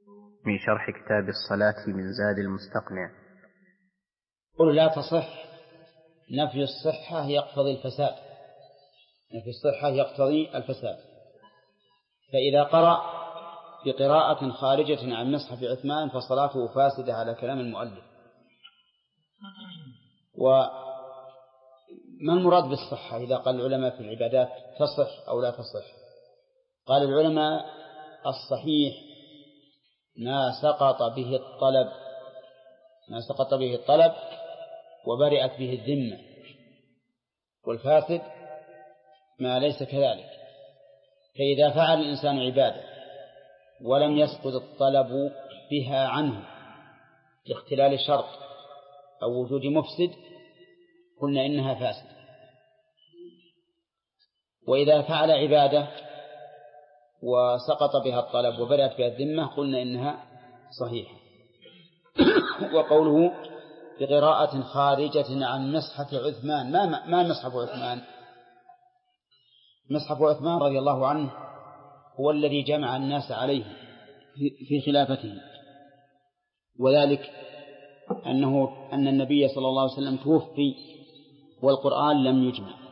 من شرح كتاب الصلاة من زاد المستقنع. قل لا تصح، نفي الصحة يقتضي الفساد، نفي الصحة يقتضي الفساد. فإذا قرأ بقراءة خارجة عن مصحف عثمان فصلاته فاسدة على كلام المؤلف. وما المراد بالصحة إذا قال العلماء في العبادات تصح أو لا تصح؟ قال العلماء الصحيح ما سقط به الطلب وبرئت به الذمة، والفاسد ما ليس كذلك. فإذا فعل الإنسان عبادة ولم يسقط الطلب بها عنه لاختلال شرط أو وجود مفسد قلنا إنها فاسدة. وإذا فعل عبادة وسقط بها الطلب وبرئت بها الذمة قلنا إنها صحيحة. وقوله بقراءة خارجة عن مصحف عثمان، ما مصحف عثمان؟ مصحف عثمان رضي الله عنه هو الذي جمع الناس عليه في خلافته، وذلك أن النبي صلى الله عليه وسلم توفي والقرآن لم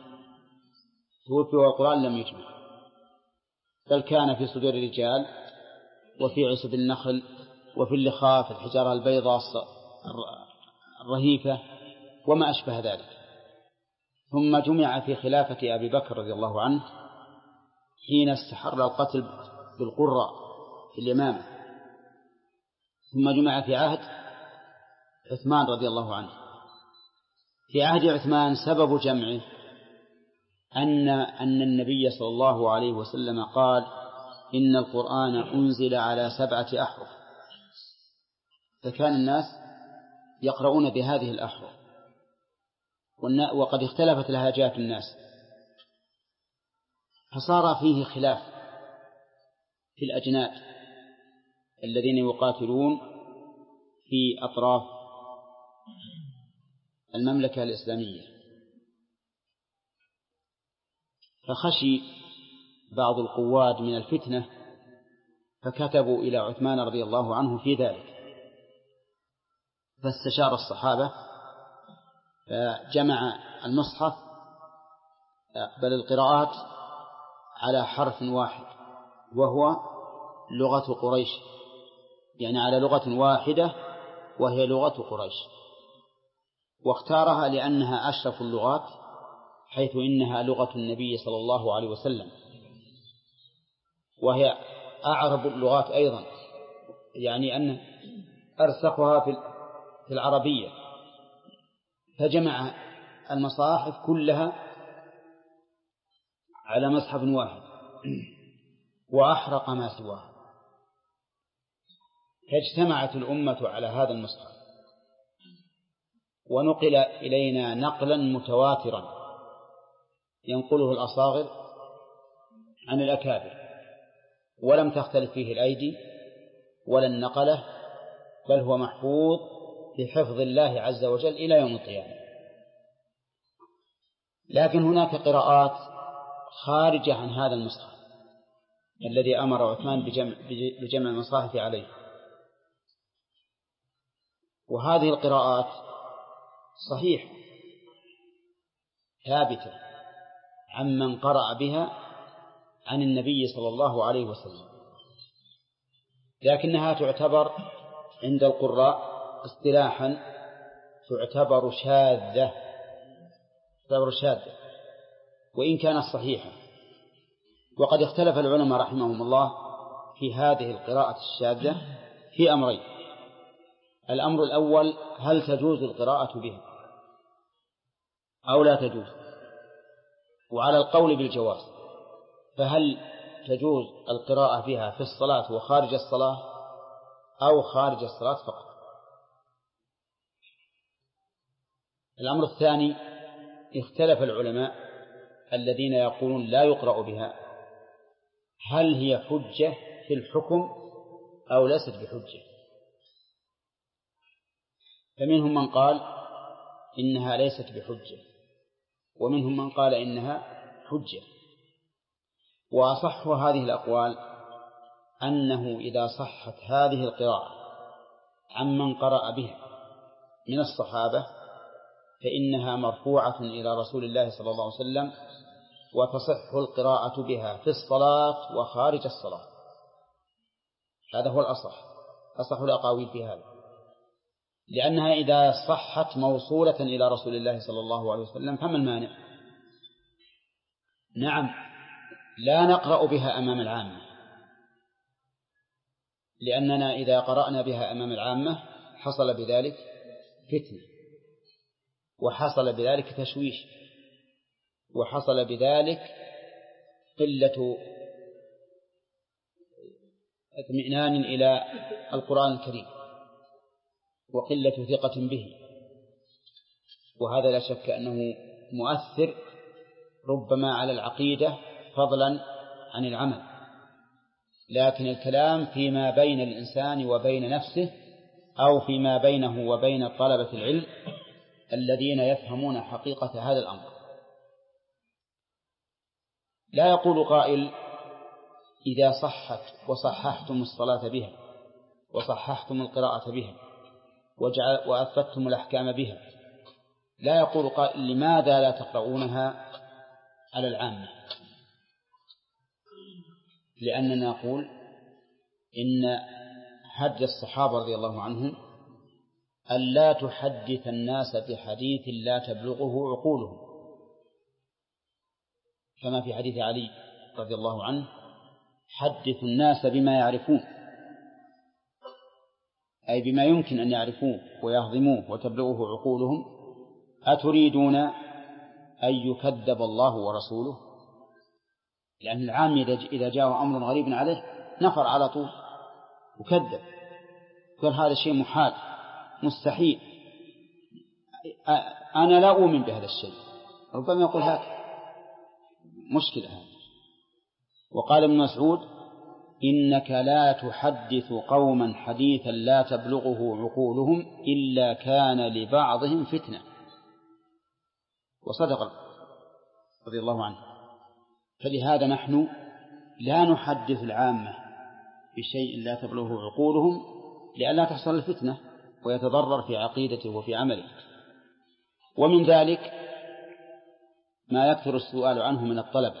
يجمع، بل كان في صدور الرجال وفي عصب النخل وفي اللخاف الحجارة البيضاء الرهيفة وما أشبه ذلك. ثم جمع في خلافة أبي بكر رضي الله عنه حين استحر القتل بالقرى في اليمامة، ثم جمع في عهد عثمان رضي الله عنه. في عهد عثمان سبب جمعه أن النبي صلى الله عليه وسلم قال إن القرآن أنزل على 7 أحرف، فكان الناس يقرؤون بهذه الأحرف، وقد اختلفت لهجات الناس، فصار فيه خلاف في الأجناد الذين يقاتلون في أطراف المملكة الإسلامية. فخشي بعض القواد من الفتنة فكتبوا إلى عثمان رضي الله عنه في ذلك، فاستشار الصحابة فجمع المصحف بل القراءات على حرف واحد وهو لغة قريش، يعني على لغة واحدة وهي لغة قريش، واختارها لأنها أشرف اللغات حيث إنها لغة النبي صلى الله عليه وسلم، وهي أعرب اللغات أيضا، يعني أن أرسخها في العربية. فجمع المصاحف كلها على مصحف واحد وأحرق ما سواه، فاجتمعت الأمة على هذا المصحف، ونقل إلينا نقلا متواترا ينقله الأصاغر عن الأكابر، ولم تختلف فيه الأيدي ولا النقلة، بل هو محفوظ بحفظ الله عز وجل إلى يوم القيامة. لكن هناك قراءات خارجة عن هذا المصحف الذي أمر عثمان بجمع المصاحف عليه، وهذه القراءات صحيح ثابتة عمن قرأ بها عن النبي صلى الله عليه وسلم، لكنها تعتبر عند القراء اصطلاحا تعتبر شاذة وإن كانت صحيحة. وقد اختلف العلماء رحمهم الله في هذه القراءة الشاذة في أمرين: الأمر الأول هل تجوز القراءة بها أو لا تجوز؟ وعلى القول بالجواز فهل تجوز القراءة بها في الصلاة وخارج الصلاة أو خارج الصلاة فقط؟ الأمر الثاني اختلف العلماء الذين يقولون لا يقرأ بها هل هي حجة في الحكم أو ليست بحجة، فمنهم من قال إنها ليست بحجة ومنهم من قال إنها حجة. وأصح هذه الأقوال أنه إذا صحت هذه القراءة عمن قرأ بها من الصحابة فإنها مرفوعة إلى رسول الله صلى الله عليه وسلم، وتصح القراءة بها في الصلاة وخارج الصلاة. هذا هو أصح الأقاويل في هذا، لأنها إذا صحت موصولة إلى رسول الله صلى الله عليه وسلم فما المانع؟ نعم، لا نقرأ بها أمام العامة، لأننا إذا قرأنا بها أمام العامة حصل بذلك فتنة، وحصل بذلك تشويش، وحصل بذلك قلة اطمئنان إلى القرآن الكريم وقلة ثقة به، وهذا لا شك أنه مؤثر ربما على العقيدة فضلا عن العمل. لكن الكلام فيما بين الإنسان وبين نفسه، أو فيما بينه وبين طلبة العلم الذين يفهمون حقيقة هذا الأمر. لا يقول قائل إذا صحت وصححتم الصلاة بها وصححتم القراءة بها وأثبتتم الأحكام بها، لا يقول قائل لماذا لا تقرؤونها على العامة؟ لأننا نقول إن هدي الصحابة رضي الله عنهم ألا تحدث الناس بحديث لا تبلغه عقولهم، كما في حديث علي رضي الله عنه: حدث الناس بما يعرفون، أي بما يمكن أن يعرفوه ويهضموه وتبلغه عقولهم. أتريدون أن يكذب الله ورسوله؟ لأن العام إذا جاء أمر غريب عليه نفر على طول وكذب، قال هذا شيء محال مستحيل، أنا لا أؤمن بهذا الشيء، ربما يقول هكذا، مشكلة هذا. وقال ابن مسعود: إنك لا تحدث قوما حديثا لا تبلغه عقولهم إلا كان لبعضهم فتنة. وصدق رضي الله عنه. فلهذا نحن لا نحدث العامة بشيء لا تبلغه عقولهم لئلا تحصل الفتنة ويتضرر في عقيدته وفي عمله. ومن ذلك ما يكثر السؤال عنه من الطلبة،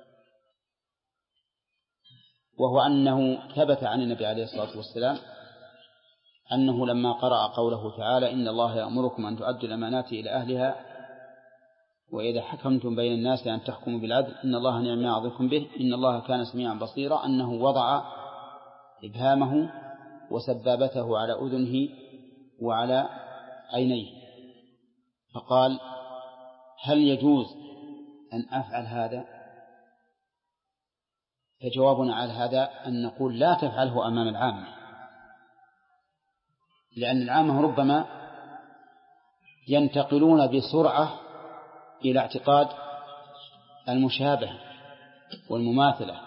وهو أنه ثبت عن النبي عليه الصلاة والسلام أنه لما قرأ قوله تعالى: إن الله يأمركم أن تؤدوا الأمانات إلى أهلها وإذا حكمتم بين الناس أن تحكموا بالعدل إن الله نعم ما يعظكم به إن الله كان سميعا بصيرا، أنه وضع إبهامه وسبابته على أذنه وعلى عينيه، فقال: هل يجوز أن أفعل هذا؟ فجوابنا على هذا أن نقول لا تفعله أمام العامة، لأن العامة ربما ينتقلون بسرعة إلى اعتقاد المشابهة والمماثلة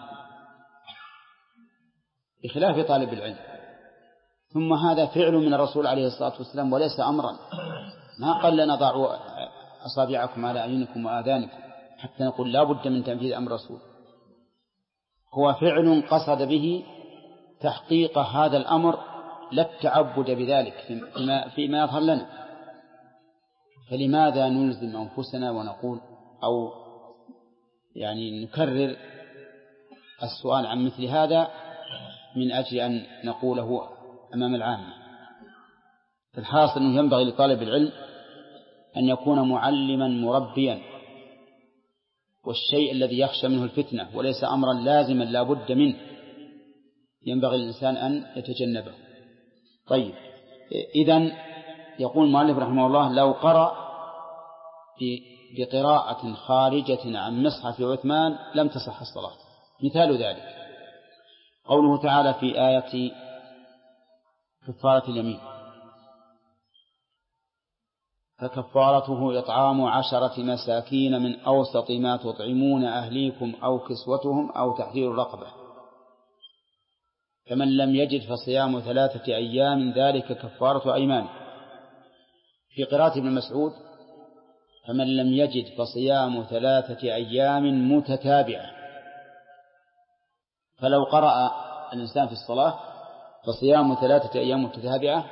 بخلاف طالب العلم. ثم هذا فعل من الرسول عليه الصلاة والسلام وليس أمرا، ما قال لنا ضعوا أصابعكم على أعينكم وآذانكم حتى نقول لا بد من تنفيذ أمر الرسول، هو فعل قصد به تحقيق هذا الأمر لا التعبد بذلك فيما يظهر لنا. فلماذا نلزم أنفسنا ونقول أو يعني نكرر السؤال عن مثل هذا من أجل أن نقوله أمام العامة؟ الحاصل أنه ينبغي لطالب العلم أن يكون معلما مربيا، والشيء الذي يخشى منه الفتنة وليس أمرا لازما لا بد منه ينبغي الإنسان أن يتجنبه. طيب، إذن يقول المؤلف رحمه الله: لو قرأ بقراءة خارجة عن مصحف عثمان لم تصح الصلاة. مثال ذلك قوله تعالى في آية كفارة اليمين: فكفارته إطعام 10 مساكين من أوسط ما تطعمون أهليكم أو كسوتهم أو تحرير رقبة، فمن لم يجد فصيام 3 أيام ذلك كفارة أيمان. في قراءة ابن مسعود: فمن لم يجد فصيام 3 أيام متتابعة. فلو قرأ الإنسان في الصلاة فصيام 3 أيام متتابعة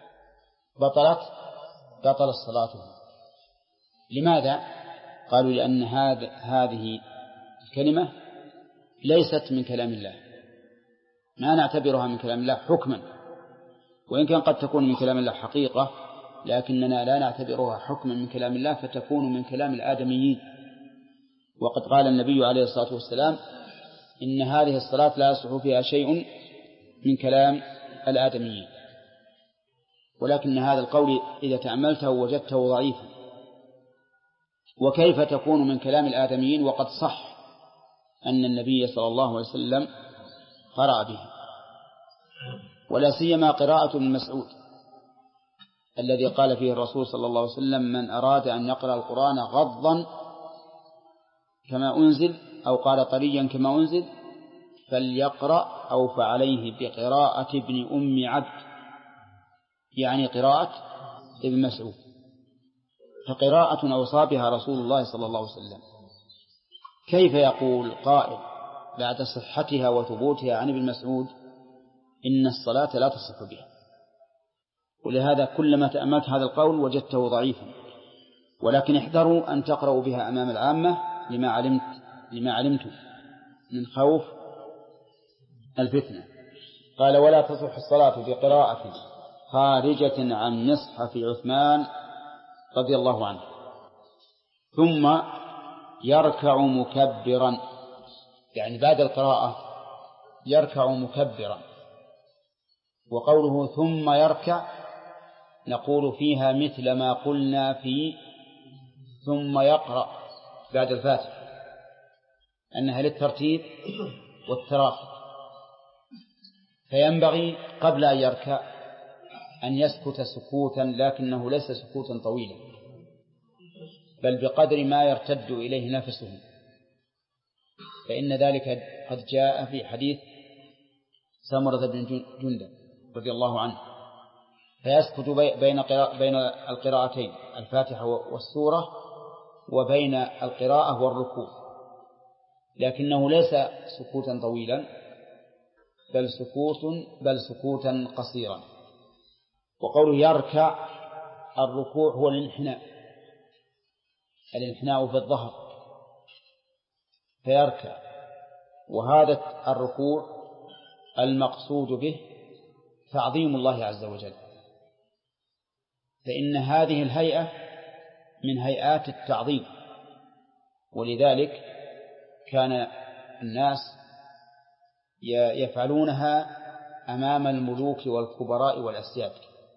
بطلت صلاته. لماذا؟ قالوا لأن هذه الكلمة ليست من كلام الله، ما نعتبرها من كلام الله حكما، وإن كان قد تكون من كلام الله حقيقة، لكننا لا نعتبرها حكما من كلام الله، فتكون من كلام الآدميين. وقد قال النبي عليه الصلاة والسلام إن هذه الصلاة لا يصح فيها شيء من كلام الآدميين. ولكن هذا القول إذا تأملته وجدته ضعيفا. وكيف تكون من كلام الآدميين وقد صح أن النبي صلى الله عليه وسلم قرأ به؟ ولا سيما قراءة ابن مسعود الذي قال فيه الرسول صلى الله عليه وسلم من أراد أن يقرأ القرآن غضا كما أنزل أو قال طريا كما أنزل فليقرأ أو فعليه بقراءة ابن أم عبد، يعني قراءة ابن مسعود. فقراءة أوصى بها رسول الله صلى الله عليه وسلم. كيف يقول قائل بعد صحتها وثبوتها عن ابن مسعود إن الصلاة لا تصح بها؟ ولهذا كلما تأملت هذا القول وجدته ضعيفا. ولكن احذروا أن تقرأوا بها أمام العامة لما علمت من خوف الفتنة. قال ولا تصح الصلاة بقراءة خارجة عن مصحف عثمان رضي الله عنه. ثم يركع مكبرا، يعني بعد القراءة يركع مكبرا. وقوله ثم يركع نقول فيها مثل ما قلنا في ثم يقرأ بعد الفاتحة، أنها للترتيب والتراخي. فينبغي قبل أن يركع أن يسكت سكوتا، لكنه ليس سكوتا طويلا، بل بقدر ما يرتد إليه نفسه، فإن ذلك قد جاء في حديث سمرة بن جندب رضي الله عنه. فيسكت بين القراءتين الفاتحة والسورة وبين القراءة والركوع، لكنه ليس سكوتا طويلا بل سكوتا قصيرا. وقوله يركع الركوع هو الانحناء في الظهر فيركع. وهذا الركوع المقصود به تعظيم الله عز وجل، فإن هذه الهيئة من هيئات التعظيم. ولذلك كان الناس يفعلونها أمام الملوك والكبراء والأسياد،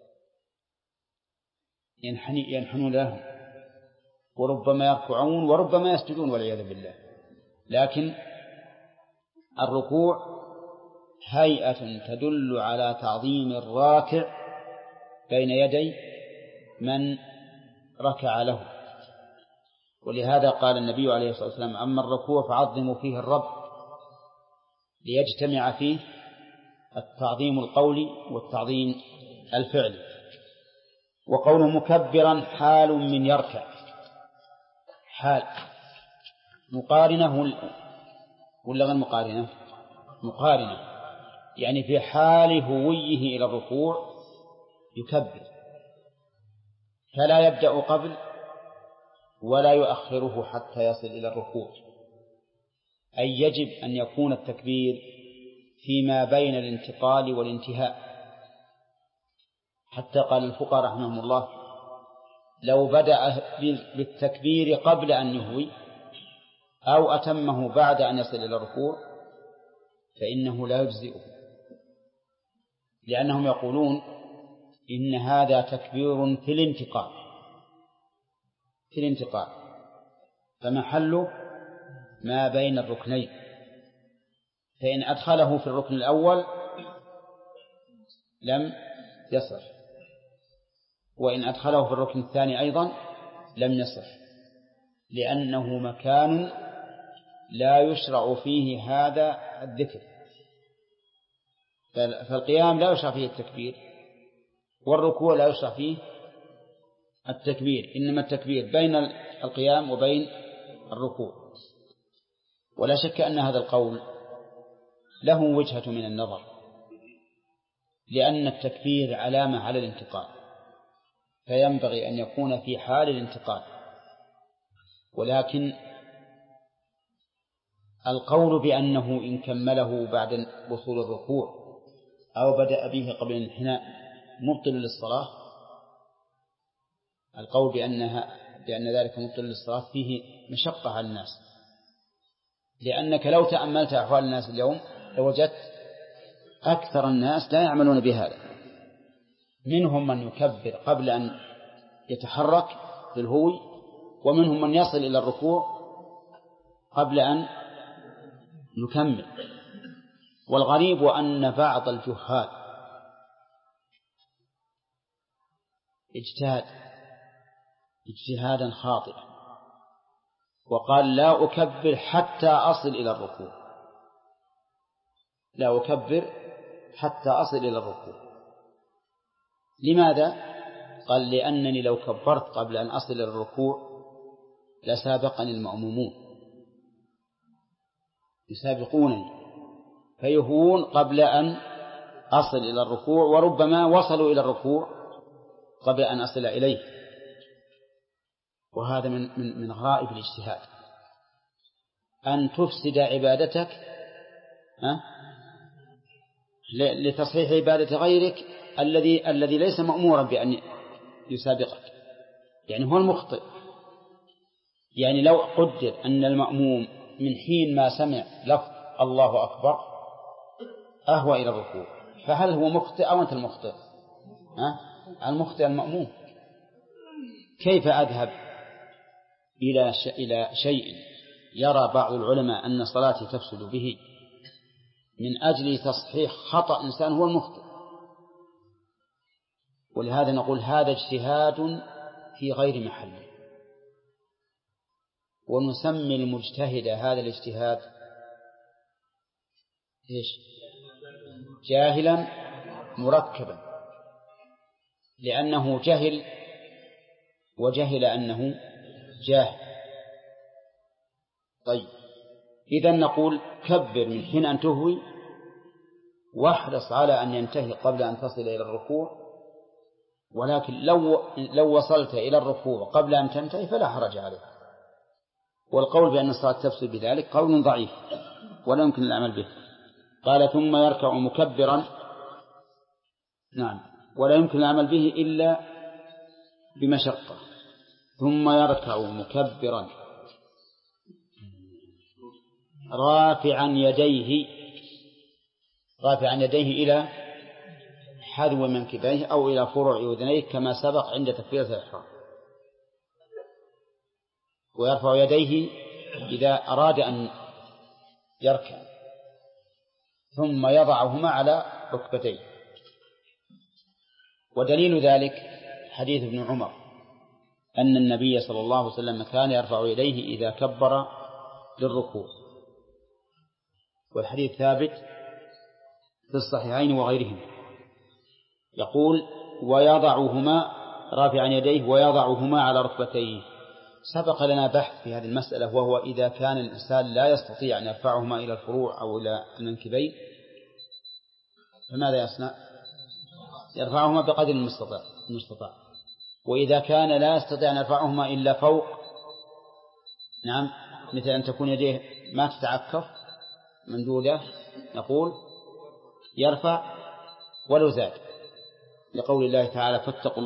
ينحنون لهم، وربما يركعون وربما يسجدون والعياذ بالله. لكن الركوع هيئة تدل على تعظيم الراكع بين يدي من ركع له. ولهذا قال النبي عليه الصلاة والسلام أما الركوع فعظموا فيه الرب، ليجتمع فيه التعظيم القولي والتعظيم الفعلي. وقول مكبرا حال من يركع، حال مقارنة ولا غير مقارنة؟ مقارنة، يعني في حال هويه إلى الركوع يكبر، فلا يبدأ قبل ولا يؤخره حتى يصل إلى الركوع. أي يجب أن يكون التكبير فيما بين الانتقال والانتهاء. حتى قال الفقهاء رحمهم الله لو بدأ بالتكبير قبل أن يهوي أو أتمه بعد أن يصل إلى الركوع فإنه لا يجزئه، لأنهم يقولون إن هذا تكبير في الانتقال فمحله ما بين الركنين، فإن أدخله في الركن الأول لم يصح، وإن أدخله في الركن الثاني أيضا لم يصح، لأنه مكان لا يشرع فيه هذا الذكر. فالقيام لا يشرع فيه التكبير، والركوع لا يشرع فيه التكبير، إنما التكبير بين القيام وبين الركوع. ولا شك أن هذا القول له وجهة من النظر، لأن التكبير علامة على الانتقال، فينبغي أن يكون في حال الانتقال. ولكن القول بأنه إن كمله بعد وصول الركوع أو بدأ به قبل الانحناء مبطل للصلاة، القول بأن ذلك مبطل للصلاة فيه مشقة على الناس، لأنك لو تأملت أحوال الناس اليوم لوجدت أكثر الناس لا يعملون بهذا. منهم من يكبر قبل أن يتحرك بالهوي، ومنهم من يصل إلى الركوع قبل أن يكمل. والغريب أن بعض الجهال اجتهد اجتهادا خاطئا وقال لا أكبر حتى أصل إلى الركوع، لا أكبر حتى أصل إلى الركوع. لماذا؟ قال لأنني لو كبرت قبل أن أصل إلى الركوع لسابقني المأمومون، يسابقونني فيهون قبل أن أصل إلى الركوع، وربما وصلوا إلى الركوع قبل أن أصل إليه. وهذا من غرائب الاجتهاد، أن تفسد عبادتك لتصحيح عبادة غيرك الذي ليس مأمورا بأن يسابقك، يعني هو المخطئ. يعني لو قدر أن المأموم من حين ما سمع لفظ الله أكبر أهوى إلى الركوع، فهل هو مخطئ أو أنت المخطئ؟ المخطئ المأموم. كيف أذهب إلى شيء يرى بعض العلماء أن صلاتي تفسد به من أجل تصحيح خطأ إنسان هو المخطئ؟ ولهذا نقول هذا اجتهاد في غير محله، ونسمي المجتهد هذا الاجتهاد جاهلا مركبا، لأنه جهل وجهل أنه جاهل. طيب، إذن نقول كبر من حين أن تهوي، واحرص على أن ينتهي قبل أن تصل إلى الركوع، ولكن لو وصلت إلى الركوع قبل أن تنتهي فلا حرج عليك. والقول بأن الصلاة تفسد بذلك قول ضعيف ولا يمكن العمل به. قال ثم يركع مكبرا، نعم، ولا يمكن العمل به إلا بمشقة. ثم يركع مكبرا رافعا يديه إلى حذو منكبيه أو إلى فروع أذنيه كما سبق عند تكبيرة الإحرام. ويرفع يديه إذا أراد أن يركع، ثم يضعهما على ركبتيه. ودليل ذلك حديث ابن عمر أن النبي صلى الله عليه وسلم كان يرفع يديه إذا كبر للركوع، والحديث ثابت في الصحيحين وغيرهما، يقول ويضعهما رافعا يديه ويضعهما على ركبتيه. سبق لنا بحث في هذه المسألة، وهو إذا كان الإنسان لا يستطيع أن يرفعهما إلى الفروع أو إلى المنكبين فماذا يصنع؟ يرفعهما بقدر المستطاع. وإذا كان لا يستطيع أن يرفعهما إلا فوق، نعم، مثل أن تكون يديه ما تتعكف ممدودة، نقول يرفع ولو زاد، لقول الله تعالى فاتقوا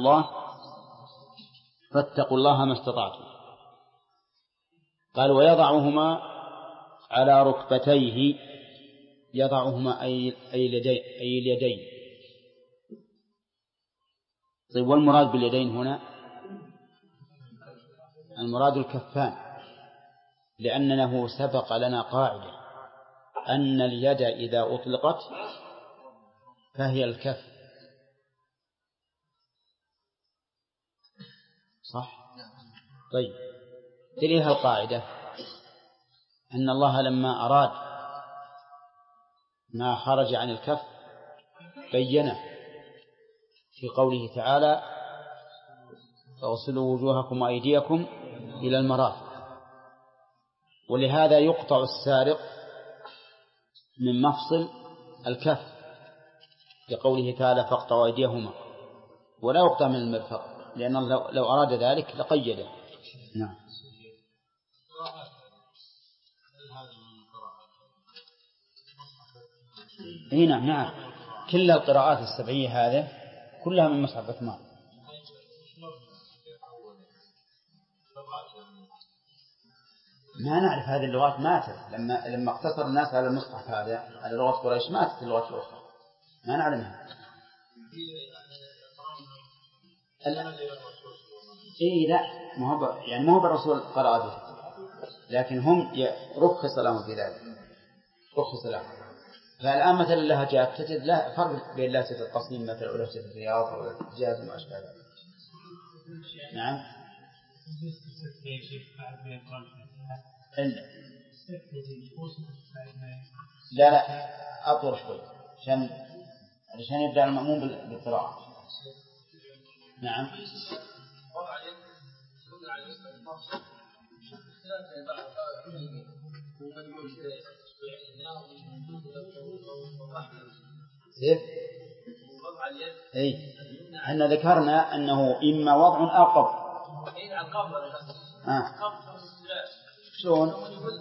الله ما استطعتم. قال ويضعهما على ركبتيه، يضعهما أي اليدين. طيب، والمراد باليدين هنا المراد الكفان، لأنه سبق لنا قاعدة أن اليد إذا أطلقت فهي الكف، صح؟ طيب، تليها القاعدة أن الله لما أراد ما خرج عن الكف بينه في قوله تعالى فاغسلوا وجوهكم وأيديكم إلى المرافق. ولهذا يقطع السارق من مفصل الكف لقوله تعالى فاقطعوا أيديهما، ولا يقطع من المرفق، لأن الله لو أراد ذلك لقيده. نعم. نعم نعم، كل القراءات السبعية هذه كلها من مصحف عثمان. ما نعرف هذه اللغات ماتت لما اقتصر الناس على المصحف هذا على لغة قريش، ماتت اللغات الأخرى ما نعلمها. لا ما هو بالرسول قرأ به، لكن هم رخص لهم في ذلك، رخص لهم. فالآن مثلا اللهجات تجد لا فرق بين لهجة القصيم مثلا ولهجة الرياض أو الحجاز وما أشبه ذلك. نعم. لا أطول شوي عشان يبدأ المأموم بالقراءة. نعم. احنا ذكرنا أنه إما وضع أو قبض. شلون؟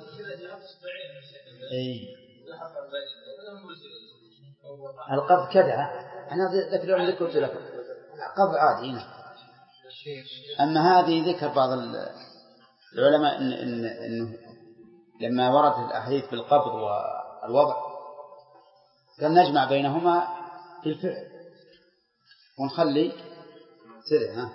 القبض كذا أنا ذكرت لكم القبض عادي هنا. أما هذه ذكر بعض العلماء إنه لما وردت الأحاديث بالقبض والوضع كان نجمع بينهما في الفعل ونخلي سرع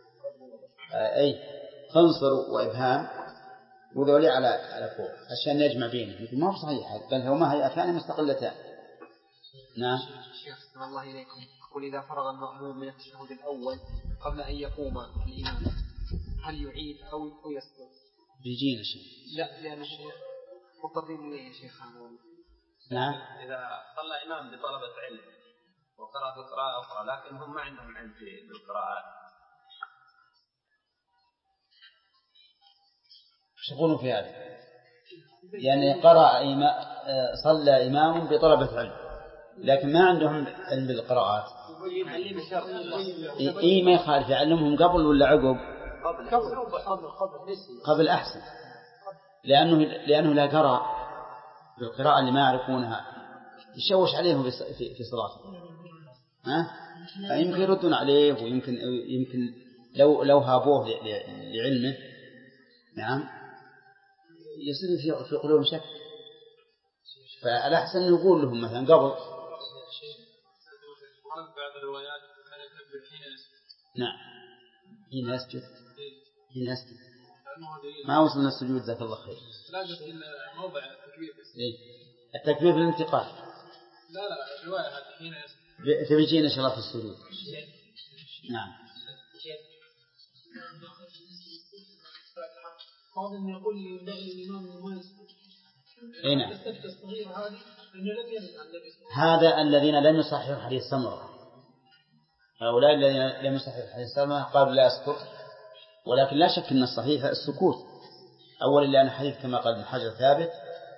خنصر وإبهام وذولي على فوق عشان نجمع بينهم. ما هو صحيح، بل هما هيئتان مستقلتان. نعم. شيخ صلى الله عليكم يقول إذا فرغ المأموم من التشهد الأول قبل أن يقوم الإمام هل يعيد أو يسقط؟ بيجينا شيء. لا لأن الشيخ مضطرين إليه يا شيخ. نعم. إذا صلى إمام بطلبة علم وقرأ قراءة أخرى لكن هم ما عندهم علم بالقراءات، شغلوا في هذا. يعني صلى إمام بطلبة علم لكن ما عندهم علم بالقراءات. ما يخالف يعلمهم قبل ولا عقب؟ قبل أحسن، لأنه لا قرأ بالقراءة اللي ما يعرفونها يشوش عليهم في صلاتهم. فيمكن يردون عليه، ويمكن لو هابوه لعلمه نعم يصير في قلوبهم شك. فالأحسن يقول لهم مثلا قبل. نعم حين يسجد ما وصلنا السجود ذاك الله خير. التكبير في الانتقال. لا الرواية هذه حين تبيجين إن شاء الله في السجود. نعم. هذا من يقول الإمام ما يسجد. نعم. هذا الذين لم يصححوا حديث سمرة، هؤلاء الذين لم يصححوا حديث سمرة قالوا لا يسقط، ولكن لا شك أن الصحيح السكوت. أولا لأن الحديث كما قال ابن حجر ثابت،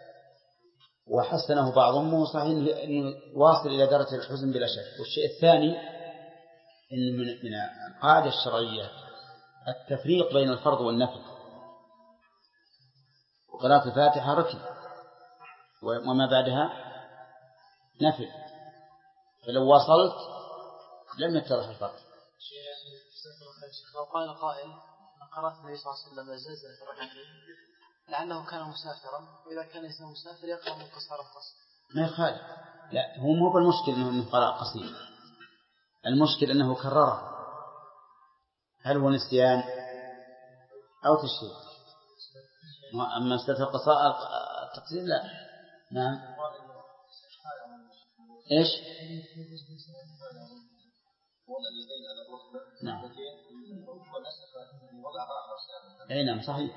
وحسنه بعضهم صحيح أنه واصل إلى درجة الحزن بلا شك. والشيء الثاني إن من القاعدة الشرعية التفريق بين الفرض والنفل، وقراءة الفاتحة ركن وما بعدها نفل، فلو وصلت لم يتضح الفرق. لو قال قائل قرأت النبي صلى الله عليه وسلم زلزلة الرحمن لأنه كان مسافرا، وإذا كان إنسان مسافر يقرأ من قصار القصر ما يخالف. لا هو مو بالمشكل أنه قراءة قصير، المشكل أنه كرره. هل هو نسيان أو تشريع؟ أما استثناء القصائر التقصير لا. نعم. إيش؟ نعم. أي نعم صحيح.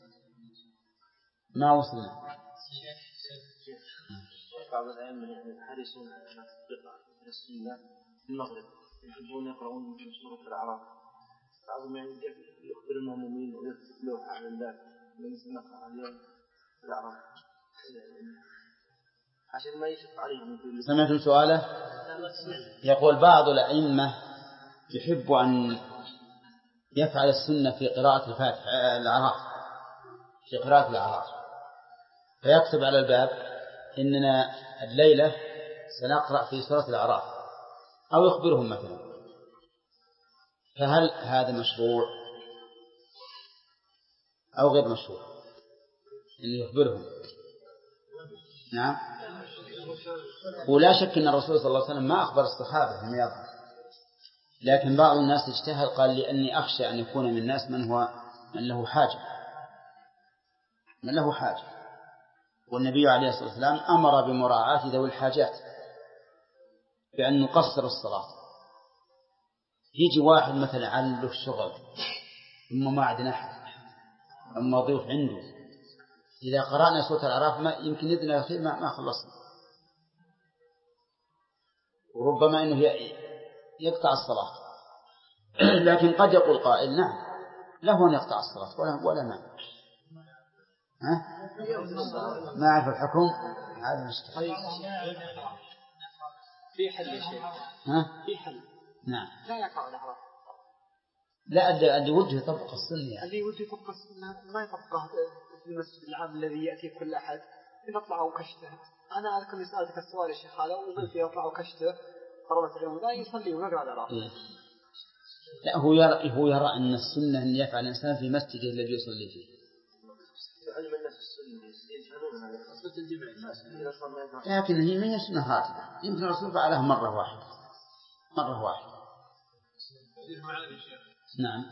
ما وصلنا. بعض الأئمة يحرصون على القطع من السنة في المغرب، يحبون يقرؤون من سورة الأعراف. بعضهم يخبر المؤمنين ويكتب لوحة على الباب ليس نقرأ اليوم الأعراف. عشان ما يشق عليهم. سمعتم سؤاله؟ يقول بعض الأئمة يحب أن يفعل السنة في قراءة الفاتحة الأعراف، في قراءة الأعراف، فيكتب على الباب إننا الليلة سنقرأ في سورة الأعراف، أو يخبرهم مثلا، فهل هذا مشروع أو غير مشروع إن يخبرهم؟ نعم. ولا شك أن الرسول صلى الله عليه وسلم ما أخبر الصحابة بما يظهر، لكن بعض الناس اجتهد قال لأني أخشى أن يكون من الناس من له حاجة، والنبي عليه الصلاة والسلام أمر بمراعاة ذوي الحاجات بأن نقصر الصلاة. يجي واحد مثلا عنده شغل ثم ما عندنا أحد أما ضيوف عنده، إذا قرأنا سورة الأعراف ما يمكن يدنا الأخير ما خلصنا، وربما أنه يقطع الصلاة. لكن قد يقول قائل نعم له أن يقطع الصلاة ولا مانع. ما أعرف الحكم هذا مشكلة. في حل يا شيخ. في حل. نعم. لا يقطع الأعراف. لا اللي وجه يطبق السنة يعني. اللي وجه يطبق السنة ما يطبقه في المسجد العام الذي يأتي كل أحد يطلع وكشته. أنا أذكر سألتك السؤال يا شيخ هذا وقلت يطلع وكشته قربت عليهم لا يصلي ويقرأ الأعراف. لا هو يرى أن السنة أن يفعل الإنسان في مسجده الذي يصلي فيه. علم الناس السنة يجهلون هذا أصل الجمع. لكن هي من سنة راتبة، يمكن الرسول فعلها مرة واحدة. نعم.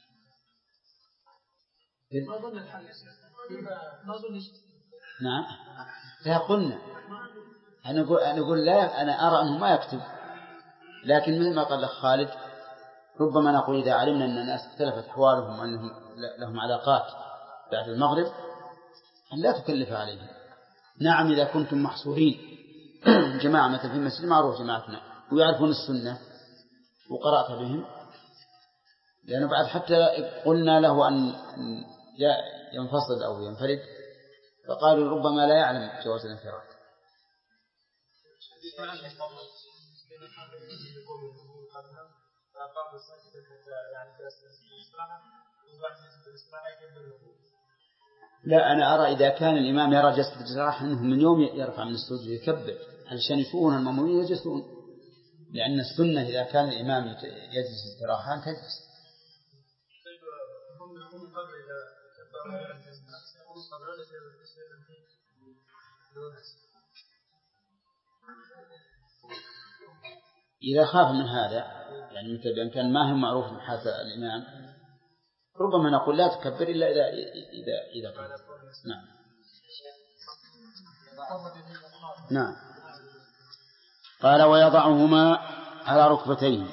ما أظن الحل ما أظن. نعم. فقلنا أنا أقول لا، أنا أرى أنه ما يكتب، لكن مثل ما قال لك خالد ربما نقول إذا علمنا أن الناس اختلفت أحوالهم وأنهم لهم علاقات بعد المغرب أن لا تكلف عليهم. نعم إذا كنتم محصورين جماعة مثل في المسجد معروف جماعتنا ويعرفون السنة وقرأت بهم، لأنه بعد حتى قلنا له أن ينفصل أو ينفرد فقالوا ربما لا يعلم جواز الانفراد. لا أنا أرى إذا كان الإمام يرى جلسة الاستراحة أنه من يوم يرفع من السجود يكبر علشان يشوفون المأمومين يجلسون، لأن السنة إذا كان الإمام يجلس استراحة تجلس. إذا خاف من هذا يعني مثل بأن كان ما هم معروف من حال الإمام ربما نقول لا تكبر إلا إذا قال. نعم. قال ويضعهما على ركبتيه،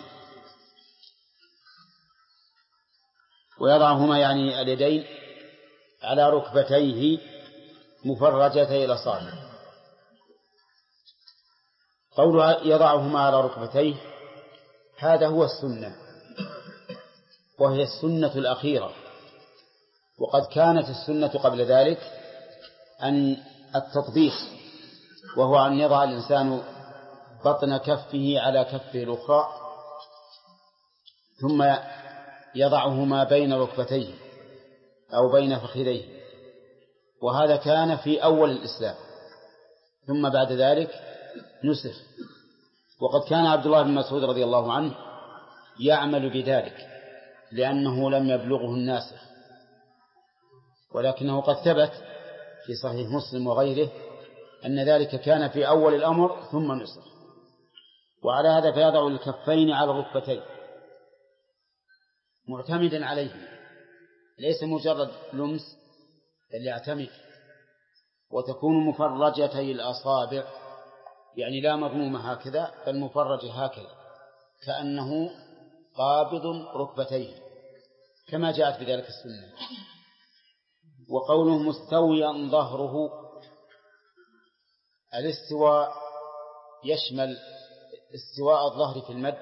ويضعهما يعني اليدين على ركبتيه مفرجتي الأصابع. قوله يضعهما على ركبتيه هذا هو السنة، وهي السنة الأخيرة، وقد كانت السنة قبل ذلك أن التطبيق، وهو أن يضع الإنسان بطن كفه على كفه الأخرى ثم يضعهما بين ركبتيه أو بين فخذيه، وهذا كان في أول الإسلام، ثم بعد ذلك نسخ. وقد كان عبد الله بن مسعود رضي الله عنه يعمل بذلك لأنه لم يبلغه الناسخ، ولكنه قد ثبت في صحيح مسلم وغيره أن ذلك كان في أول الأمر ثم نسخ. وعلى هذا فيضع الكفين على الركبتين معتمدا عليه، ليس مجرد لمس بل يعتمد، وتكون مفرجتي الأصابع يعني لا مضمومة هكذا بل مفرج هكذا كأنه قابض ركبتيه كما جاءت بذلك السنة. وقوله مستويا ظهره، الاستواء يشمل استواء الظهر في المد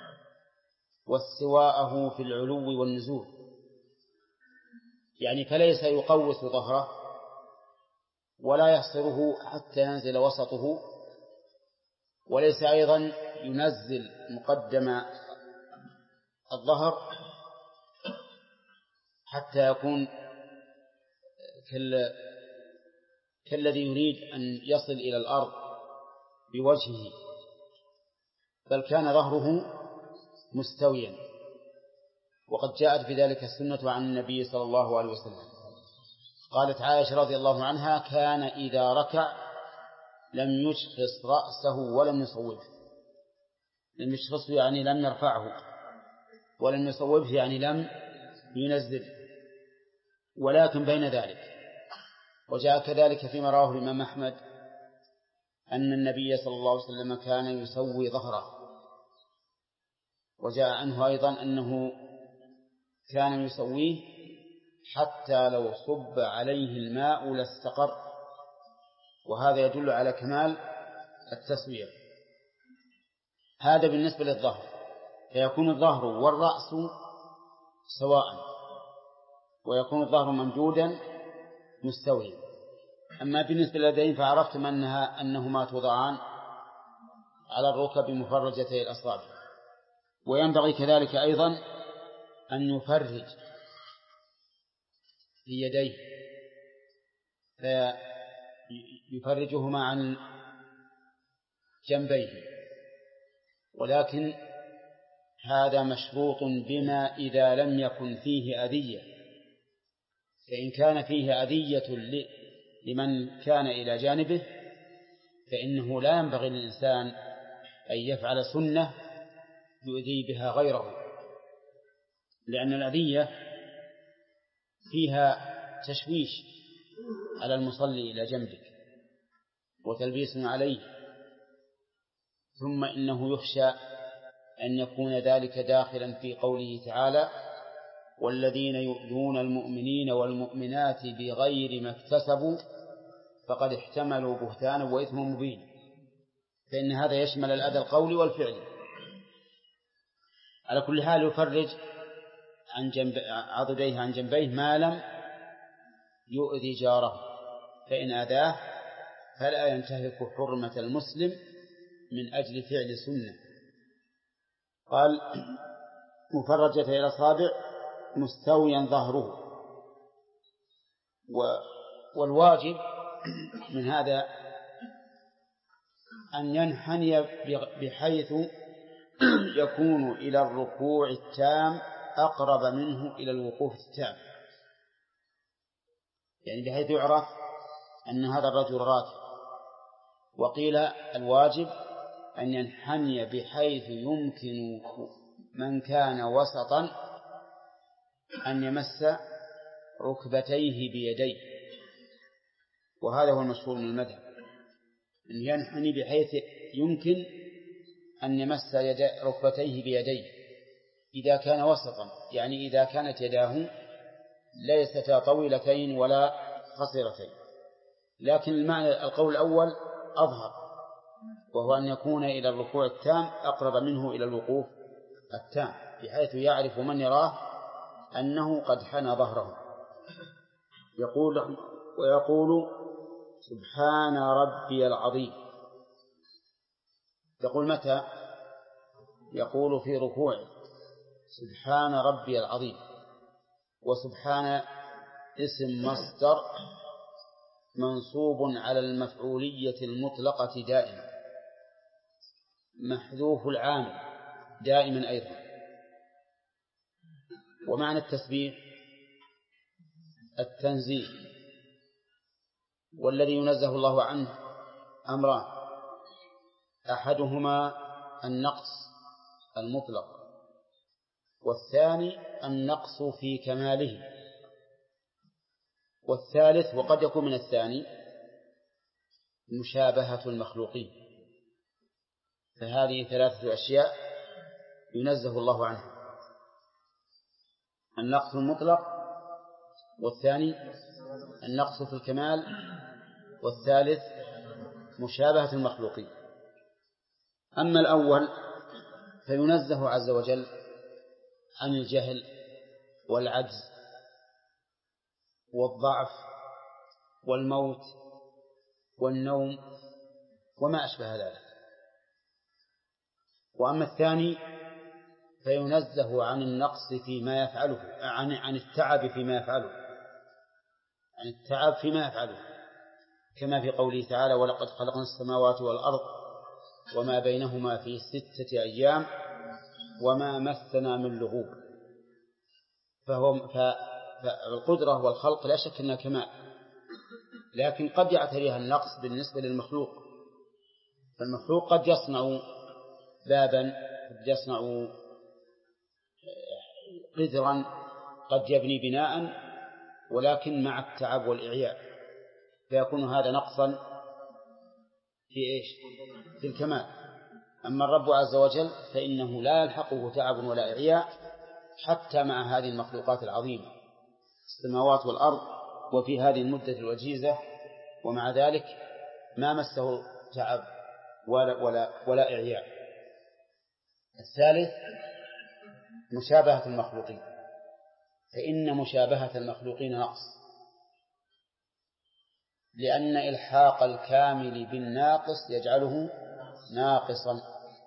واستواءه في العلو والنزول، يعني فليس يقوس ظهره ولا يحصره حتى ينزل وسطه، وليس أيضا ينزل مقدم الظهر حتى يكون كالذي يريد أن يصل إلى الأرض بوجهه، بل كان ظهره مستويا. وقد جاءت بذلك السنة عن النبي صلى الله عليه وسلم. قالت عائشة رضي الله عنها: كان إذا ركع لم يشخص رأسه ولم يصوبه. لم يشخصه يعني لم يرفعه، ولم يصوبه يعني لم ينزله، ولكن بين ذلك. وجاء كذلك فيما رواه الإمام أحمد أن النبي صلى الله عليه وسلم كان يسوي ظهره. وجاء عنه أيضا أنه كان يسويه حتى لو صب عليه الماء لاستقر، وهذا يدل على كمال التسوية. هذا بالنسبة للظهر، فيكون الظهر والرأس سواء، ويكون الظهر ممدودا مستويا. أما بالنسبة لليدين فعرفتم أنهما توضعان على الركب مفرجتي الأصابع. وينبغي كذلك أيضا أن يفرج في يديه، فيفرجهما عن جنبيه، ولكن هذا مشروط بما إذا لم يكن فيه أذية. فإن كان فيه أذية لمن كان إلى جانبه فإنه لا ينبغي للإنسان أن يفعل سنة يؤذي بها غيره، لأن الأذية فيها تشويش على المصلي إلى جنبك وتلبيس عليه، ثم إنه يخشى أن يكون ذلك داخلا في قوله تعالى: والذين يؤذون المؤمنين والمؤمنات بغير ما اكتسبوا فقد احتملوا بهتانا وإثما مبين. فإن هذا يشمل الأذى القولي والفعلي. على كل حال يفرج عضديه عن جنبيه ما لم يؤذي جاره، فإن أذاه فلا ينتهك حرمة المسلم من أجل فعل سنة. قال: مفرجة الأصابع مستويا ظهره. والواجب من هذا أن ينحني بحيث يكون إلى الركوع التام أقرب منه إلى الوقوف التام، يعني بحيث يعرف أن هذا الرجل راكب. وقيل الواجب أن ينحني بحيث يمكن من كان وسطا أن يمس ركبتيه بيديه، وهذا هو المشهور من المذهب، أن ينحني بحيث يمكن أن يمس ركبتيه بيديه إذا كان وسطا، يعني إذا كانت يداه ليستا طويلتين ولا قصيرتين. لكن المعنى القول الأول أظهر، وهو أن يكون إلى الركوع التام أقرب منه إلى الوقوف التام، بحيث يعرف من يراه أنه قد حنى ظهره. ويقول: سبحان ربي العظيم. يقول متى؟ يقول في ركوعه: سبحان ربي العظيم. وسبحان اسم مصدر منصوب على المفعولية المطلقة دائما، محذوف العامل دائما أيضا. ومعنى التسبيح التنزيه، والذي ينزه الله عنه أمران: أحدهما النقص المطلق، والثاني النقص في كماله، والثالث وقد يكون من الثاني مشابهة المخلوقين. فهذه ثلاثة أشياء ينزه الله عنها: النقص المطلق، والثاني النقص في الكمال، والثالث مشابهة المخلوقين. أما الأول فينزه عز وجل عن الجهل والعجز والضعف والموت والنوم وما أشبه ذلك. وأما الثاني فينزه عن النقص فيما يفعله، عن التعب فيما يفعله، عن التعب فيما يفعله، كما في قوله تعالى: ولقد خلقنا السماوات والأرض وما بينهما في 6 أيام وما مسنا من لغوب. فالقدرة والخلق لا شك أنها كمال، لكن قد يعتريها النقص بالنسبة للمخلوق. فالمخلوق قد يصنع بابا، قد يصنع قدرا، قد يبني بناء، ولكن مع التعب والإعياء، فيكون هذا نقصا في إيش؟ في الكمال. أما الرب عز وجل فإنه لا يلحقه تعب ولا إعياء حتى مع هذه المخلوقات العظيمة، السماوات والأرض، وفي هذه المدة الوجيزة، ومع ذلك ما مسه تعب ولا إعياء. الثالث مشابهة المخلوقين، فإن مشابهة المخلوقين نقص، لأن إلحاق الكامل بالناقص يجعله ناقصا،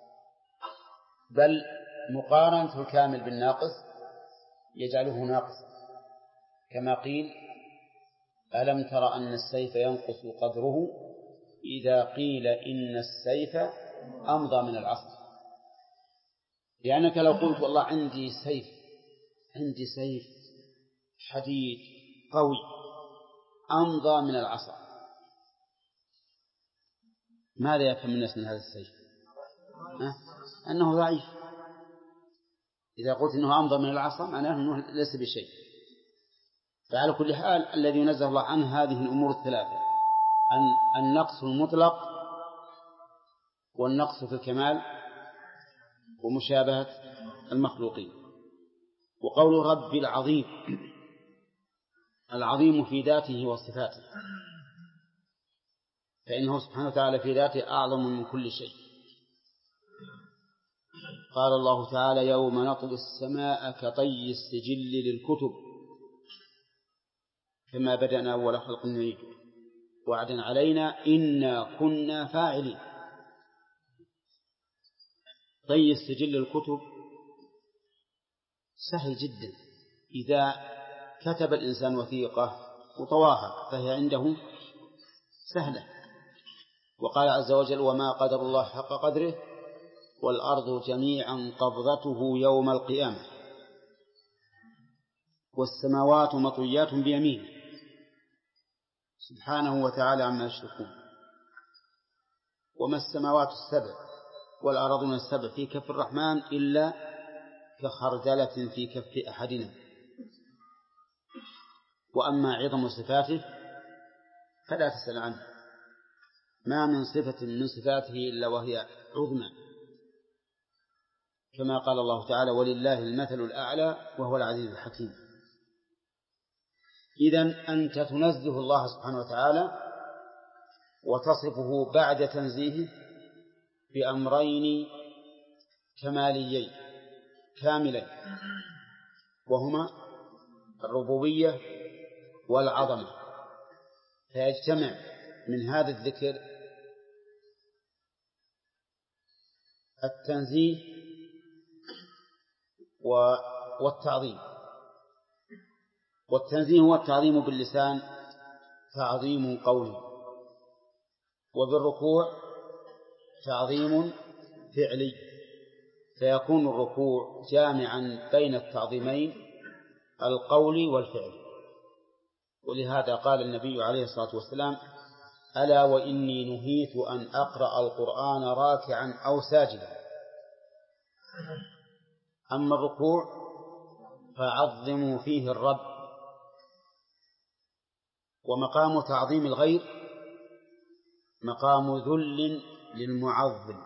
بل مقارنة الكامل بالناقص يجعله ناقصا، كما قيل: ألم تر أن السيف ينقص قدره إذا قيل إن السيف أمضى من العصا. لأنك لو قلت والله عندي سيف حديد قوي أمضى من العصا، ماذا يفهم الناس من هذا السيف؟ أنه ضعيف. إذا قلت أنه أمضى من العصا معناه أنه ليس بشيء. فعلى كل حال الذي ينزه الله عنه هذه الأمور الثلاثة: النقص المطلق، والنقص في الكمال، ومشابهة المخلوقين. وقول رب العظيم، العظيم في ذاته وصفاته، فإنه سبحانه وتعالى في ذاته أعظم من كل شيء. قال الله تعالى: يوم نطوي السماء كطي السجل للكتب كما بدأنا أول خلق نعيد وعدا علينا إنا كنا فاعلين. طي السجل للكتب سهل جدا، إذا كتب الإنسان وثيقة وطواها فهي عنده سهلة. وقال عز وجل: وما قدر الله حق قدره والأرض جميعا قبضته يوم القيامة والسماوات مطويات بيمينه سبحانه وتعالى عما يشركون. وما السماوات السبع والأرضون السبع في كف الرحمن إلا كخردلة في كف أحدنا. وأما عظم صفاته فلا تسأل عنه، ما من صفة من صفاته إلا وهي عظمى، كما قال الله تعالى: ولله المثل الأعلى وهو العزيز الحكيم. إذن أنت تنزه الله سبحانه وتعالى وتصفه بعد تنزيهه بأمرين كماليين كاملين، وهما الربوبية والعظمة. فيجتمع من هذا الذكر التنزيه والتعظيم. والتنزيه والتعظيم باللسان تعظيم قولي، وبالركوع تعظيم فعلي، فيكون الركوع جامعا بين التعظيمين القولي والفعلي. ولهذا قال النبي عليه الصلاة والسلام: ألا وإني نهيت أن أقرأ القرآن راكعا أو ساجدا. أما الركوع فعظموا فيه الرب، ومقام تعظيم الغير مقام ذل للمعظم.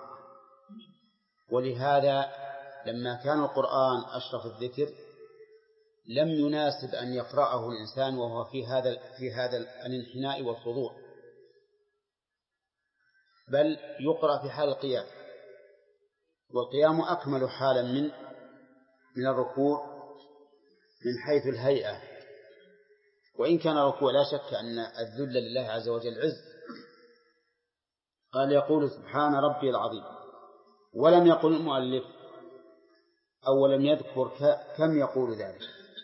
ولهذا لما كان القرآن أشرف الذكر لم يناسب أن يقرأه الإنسان وهو في هذا الانحناء والخضوع، بل يقرأ في حال القيام، والقيام أكمل حالا من الركوع من حيث الهيئة. وإن كان الركوع لا شك أن الذل لله عز وجل عز، قال يقول سبحان ربي العظيم، ولم يقل المؤلف أو لم يذكر كم يقول ذلك.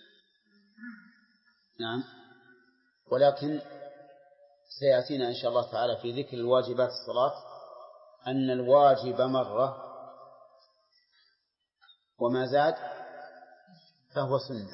نعم، ولكن سيأتينا إن شاء الله تعالى في ذكر الواجبات الصلاة أن الواجب مرة وما زاد فهو سنة.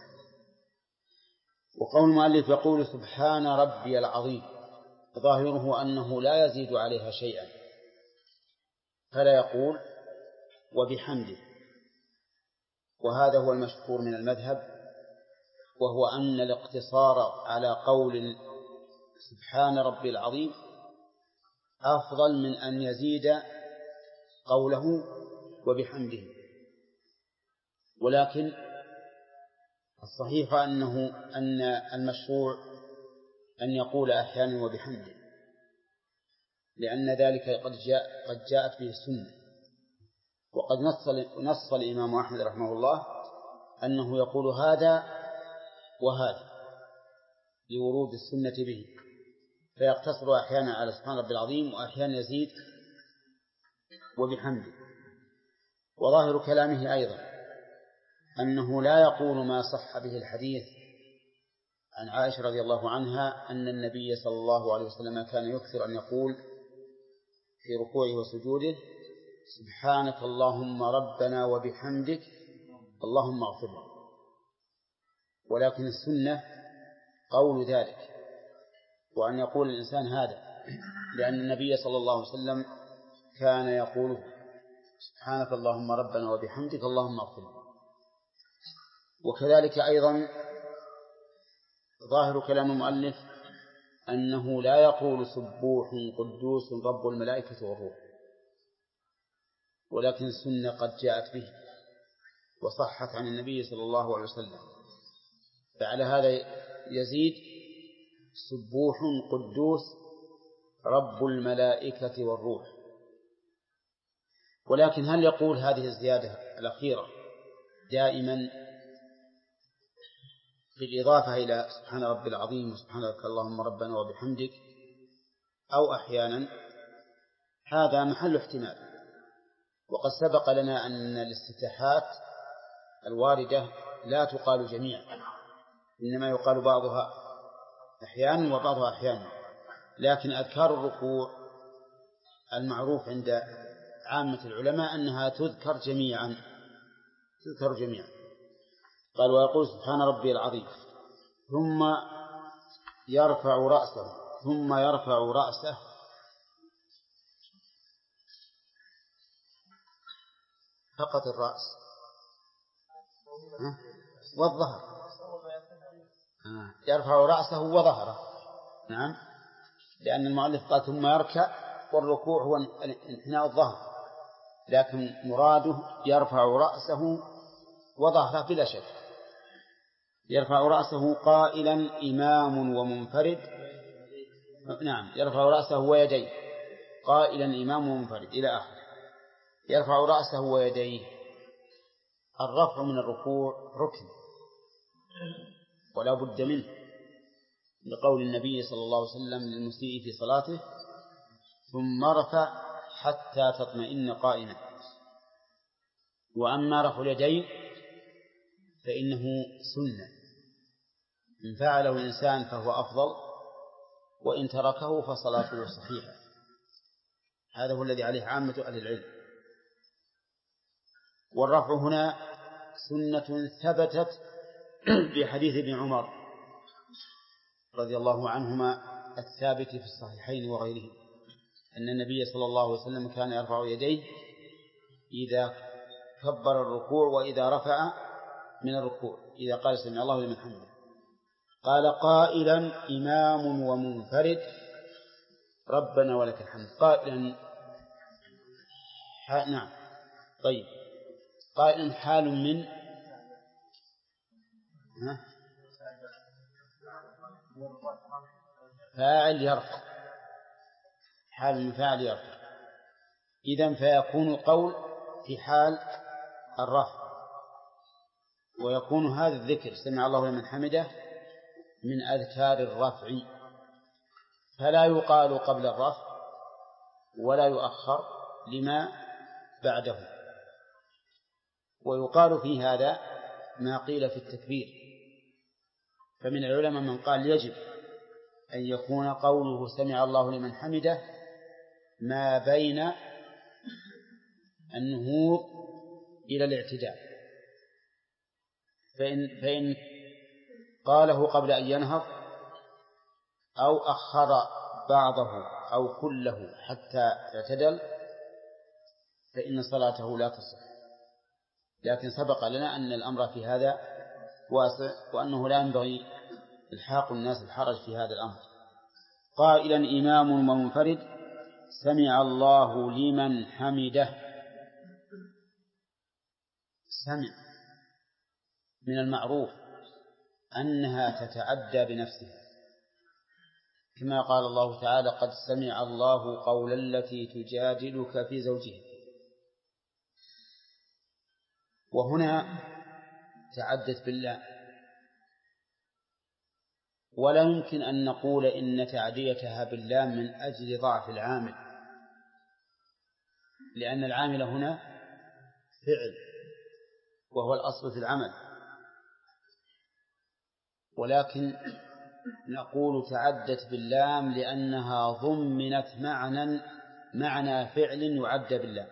وقول المؤلف يقول سبحان ربي العظيم ظاهره أنه لا يزيد عليها شيئا، فلا يقول وبحمده، وهذا هو المشهور من المذهب، وهو أن الاقتصار على قول سبحان ربي العظيم أفضل من أن يزيد قوله وبحمده. ولكن الصحيح أن المشروع أن يقول أحيانا وبحمده، لأن ذلك قد جاءت به السنة، وقد نص الإمام أحمد رحمه الله أنه يقول هذا وهذا لورود السنة به، فيقتصر أحيانا على سبحان ربي العظيم وأحيانا يزيد وبحمده. وظاهر كلامه أيضا أنه لا يقول ما صح به الحديث عن عائشة رضي الله عنها أن النبي صلى الله عليه وسلم كان يكثر أن يقول في ركوعه وسجوده سبحانك اللهم ربنا وبحمدك اللهم اغفر لنا، ولكن السنة قول ذلك، وأن يقول الإنسان هذا، لأن النبي صلى الله عليه وسلم كان يقول سبحانك اللهم ربنا وبحمدك اللهم اغفر لنا. وكذلك أيضا ظاهر كلام المؤلف أنه لا يقول سبوح قدوس رب الملائكة والروح، ولكن السنة قد جاءت به وصحت عن النبي صلى الله عليه وسلم، فعلى هذا يزيد سبوح قدوس رب الملائكة والروح. ولكن هل يقول هذه الزيادة الأخيرة دائما بالإضافة إلى سبحان ربي العظيم وسبحانك اللهم ربنا وبحمدك، أو أحيانا؟ هذا محل احتمال. وقد سبق لنا أن الاستفتاحات الواردة لا تقال جميعا، إنما يقال بعضها أحيانا وبعضها أحيانا، لكن أذكار الركوع المعروف عند عامة العلماء أنها تذكر جميعا. قال ويقول سبحان ربي العظيم ثم يرفع رأسه فقط الرأس والظهر، يرفع رأسه وظهره. نعم، لأن المؤلف قال ثم يركع، والركوع هو انحناء الظهر، لكن مراده يرفع رأسه وظهره بلا شك. يرفع رأسه قائلا إمام ومنفرد، نعم، يرفع رأسه ويديه قائلا إمام ومنفرد إلى آخر. يرفع رأسه ويديه، الرفع من الركوع ركن ولا بد منه، لقول النبي صلى الله عليه وسلم للمسيء في صلاته ثم ارفع حتى تطمئن قائما. وأما رفع اليدين فإنه سنة، إن فعله الإنسان فهو أفضل، وإن تركه فصلاته صحيحة. هذا هو الذي عليه عامة أهل العلم. والرفع هنا سنة ثبتت بحديث ابن عمر رضي الله عنهما الثابت في الصحيحين وغيره، أن النبي صلى الله عليه وسلم كان يرفع يديه إذا كبر الركوع وإذا رفع من الركوع، إذا قال سمع الله لمن حمده، قال قائلا إمام ومنفرد ربنا ولك الحمد. قائلا نعم، طيب، قائلا حال من فاعل يرفع، حال من فاعل يرفع، إذن فيكون قول في حال الرفع، ويكون هذا الذكر سمع الله لمن حمده من أذكار الرفع، فلا يقال قبل الرفع ولا يؤخر لما بعده. ويقال في هذا ما قيل في التكبير، فمن العلماء من قال يجب أن يكون قوله سمع الله لمن حمده ما بين النهوض إلى الاعتدال، فإن قاله قبل أن ينهض أو أخر بعضه أو كله حتى اعتدل فإن صلاته لا تصح. لكن سبق لنا أن الأمر في هذا واسع، وأنه لا ينبغي إلحاق الناس الحرج في هذا الأمر. قائلا إمام ومنفرد سمع الله لمن حمده. سمع من المعروف أنها تتعدى بنفسها، كما قال الله تعالى قد سمع الله قول التي تجادلك في زوجها. وهنا تعدت بالله، ولا يمكن أن نقول إن تعديتها بالله من أجل ضعف العامل، لأن العامل هنا فعل وهو الأصل في العمل، ولكن نقول تعدت باللام لأنها ضمنت معنى فعل يعد بالله،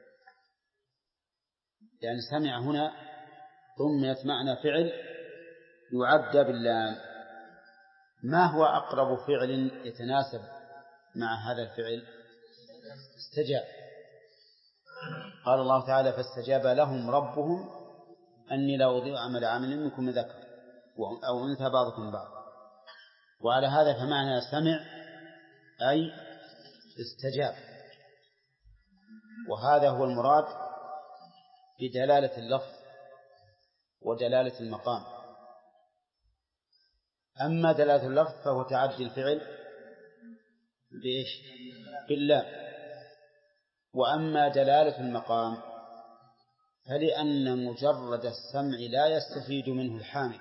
لأن سمع هنا ضمنت معنى فعل يعد باللام. ما هو أقرب فعل يتناسب مع هذا الفعل؟ استجاب. قال الله تعالى فاستجاب لهم ربهم أني لا أضيع عمل عامل منكم من ذكر أو أنثى بعضكم بعض. وعلى هذا فمعنى سمع أي استجاب، وهذا هو المراد بدلالة اللفظ ودلالة المقام. أما دلالة اللفظ فهو تعدي الفعل بإيش؟ بالله. وأما دلالة المقام فلأن مجرد السمع لا يستفيد منه الحامد،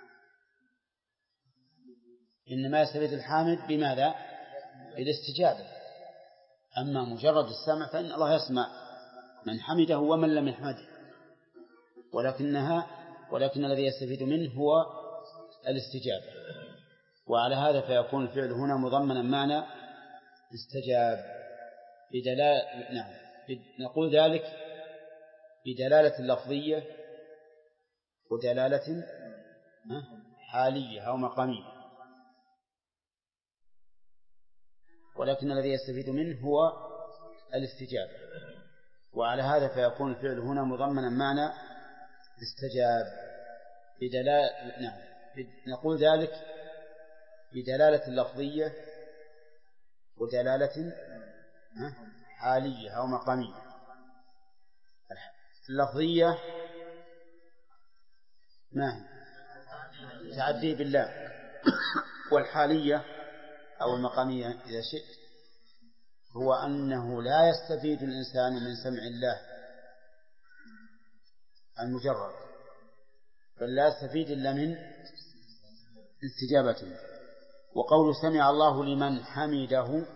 إنما يستفيد الحامد بماذا؟ بالاستجابة. أما مجرد السمع فإن الله يسمع من حمده ومن لم يحمده، ولكن الذي يستفيد منه هو الاستجابة. وعلى هذا فيكون الفعل هنا مضمنا معنى استجاب نقول ذلك بدلالة اللفظية ودلالة حالية أو مقامية، ولكن الذي يستفيد منه هو الاستجابة. وعلى هذا فيكون الفعل هنا مضمنا معنى استجاب نقول ذلك بدلالة اللفظية ودلالة حالية أو مقامية. اللفظية ما هي؟ تعدي بالله. والحالية أو المقامية إذا شئت هو أنه لا يستفيد الإنسان من سمع الله المجرد، بل لا يستفيد إلا من استجابته. وقول سمع الله لمن حمده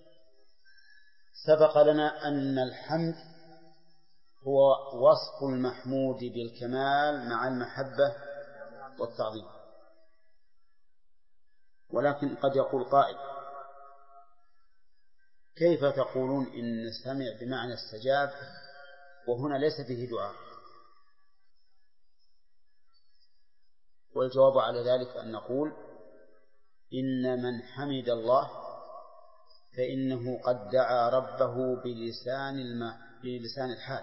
سبق لنا أن الحمد هو وصف المحمود بالكمال مع المحبة والتعظيم. ولكن قد يقول قائل كيف تقولون إن سمع بمعنى استجاب وهنا ليس فيه دعاء؟ والجواب على ذلك أن نقول إن من حمد الله فإنه قد دعا ربه بلسان الحال،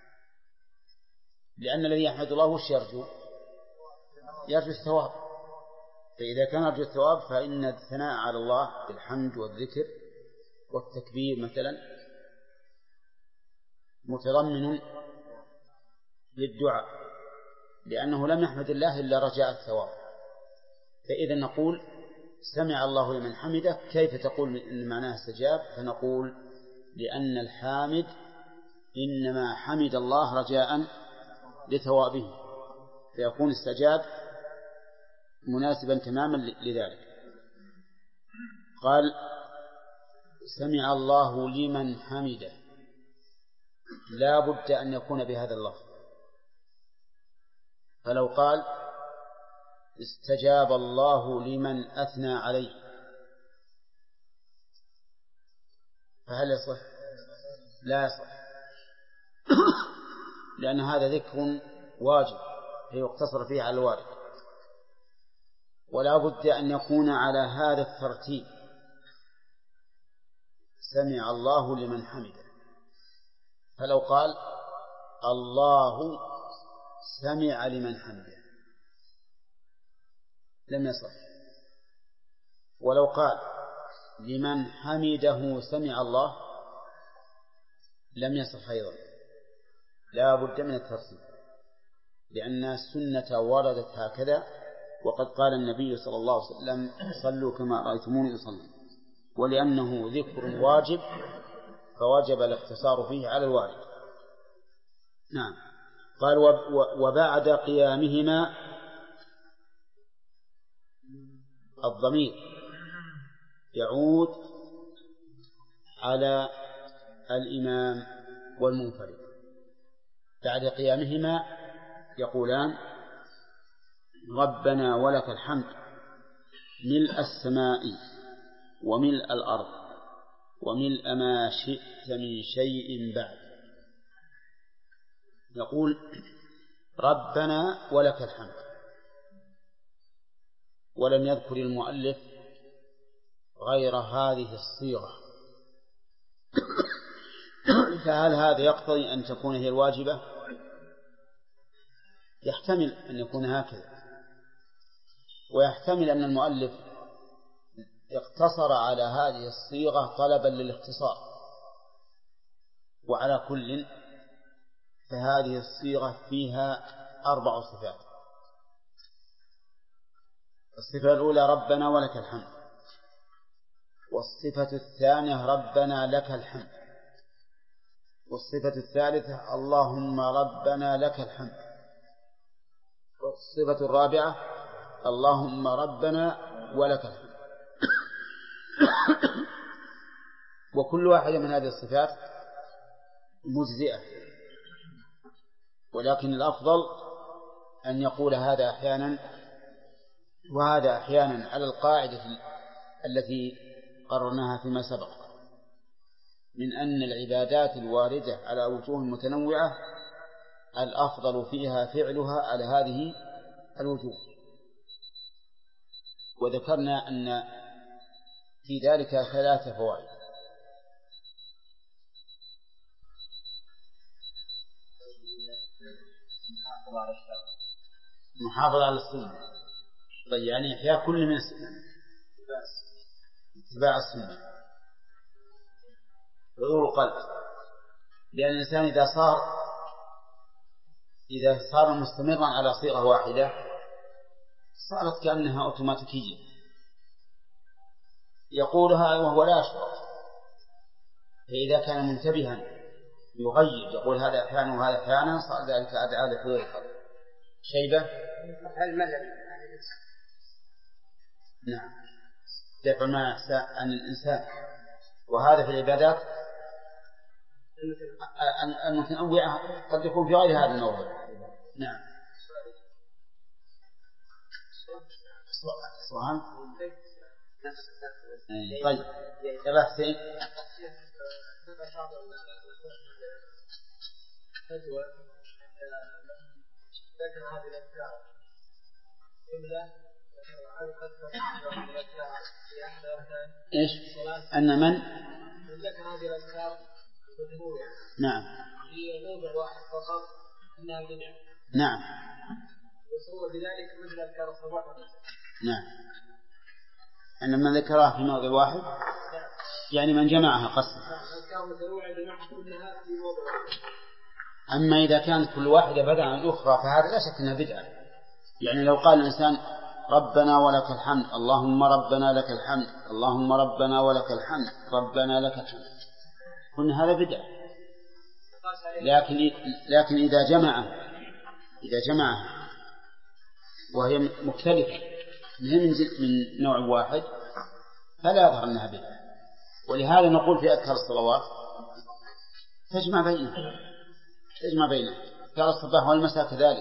لأن الذي يحمد الله وش يرجو الثواب. فإذا كان يرجو الثواب فإن الثناء على الله بالحمد والذكر والتكبير مثلا متضمن للدعاء، لأنه لم يحمد الله إلا رجاء الثواب. فإذا نقول سمع الله لمن حمده، كيف تقول إن معناه استجاب؟ فنقول لأن الحامد إنما حمد الله رجاء لثوابه، فيكون استجاب مناسبا تماما لذلك. قال سمع الله لمن حمده لا بد أن يكون بهذا اللفظ. فلو قال استجاب الله لمن أثنى عليه فهل يصح؟ لا يصح، لأن هذا ذكر واجب فيقتصر فيه على الوارد، ولا بد أن يكون على هذا الترتيب: سمع الله لمن حمده. فلو قال الله سمع لمن حمده لم يصح، ولو قال لمن حمده سمع الله لم يصح أيضا. لا بد من الترتيب، لأن السنة وردت هكذا، وقد قال النبي صلى الله عليه وسلم صلوا كما رأيتموني أصلي، ولأنه ذكر واجب فوجب الاقتصار فيه على الوارد. نعم. قال وبعد قيامهما الضمير يعود على الإمام والمنفرد. بعد قيامهما يقولان ربنا ولك الحمد ملء السماء وملء الأرض وملء ما شئت من شيء بعد. يقول ربنا ولك الحمد، ولم يذكر المؤلف غير هذه الصيغة، فهل هذا يقتضي أن تكون هي الواجبة؟ يحتمل أن يكون هكذا، ويحتمل أن المؤلف اقتصر على هذه الصيغة طلبا للاختصار. وعلى كل فهذه الصيغة فيها 4 صفات. الصفة الأولى ربنا ولك الحمد، والصفة الثانية ربنا لك الحمد، والصفة الثالثة اللهم ربنا لك الحمد، والصفة الرابعة اللهم ربنا ولك الحمد. وكل واحدة من هذه الصفات مجزئة، ولكن الأفضل أن يقول هذا أحيانا وهذا أحيانا على القاعدة التي قررناها فيما سبق من أن العبادات الواردة على وجوه متنوعة الأفضل فيها فعلها على هذه الوجوه. وذكرنا أن في ذلك 3 فوائد. محافظة على السنة، طيب يعني إحياء كل من السنة، اتباع السنة، حضور القلب، لأن الإنسان إذا صار مستمرا على صيغة واحدة صارت كأنها أوتوماتيكية يقولها وهو لا يشعر. فإذا كان منتبها يغير يقول هذا أحيانا وهذا أحيانا صار ذلك أدعى لحضور القلب. شيبة نعم دفع ما عن الإنسان. وهذا في العبادات المتنوعة قد يكون في غير هذا الموضوع. نعم سؤال. طيب يلا حسين. ذكر هذه الأذكار إيش؟ أن من ذكر هذه الأذكار نعم في موضع واحد فقط إنها بدعة. نعم وسوى بذلك مثل أذكار الصباح والمساء. نعم أن من ذكرها في موضع واحد يعني من جمعها قصد. الأذكار متنوعة جمعها كلها في موضع واحد. أما إذا كانت كل واحدة بدعة عن الأخرى فهذا لا شك أنها بدعة. يعني لو قال الإنسان ربنا ولك الحمد اللهم ربنا لك الحمد اللهم ربنا ولك الحمد ربنا لك الحمد قلنا هذا بدعة. لكن إذا جمعها وهي مختلفة من نوع واحد فلا يظهر أنها بدعة. ولهذا نقول في أذكار الصلوات تجمع بينها أذكار الصباح والمساء كذلك.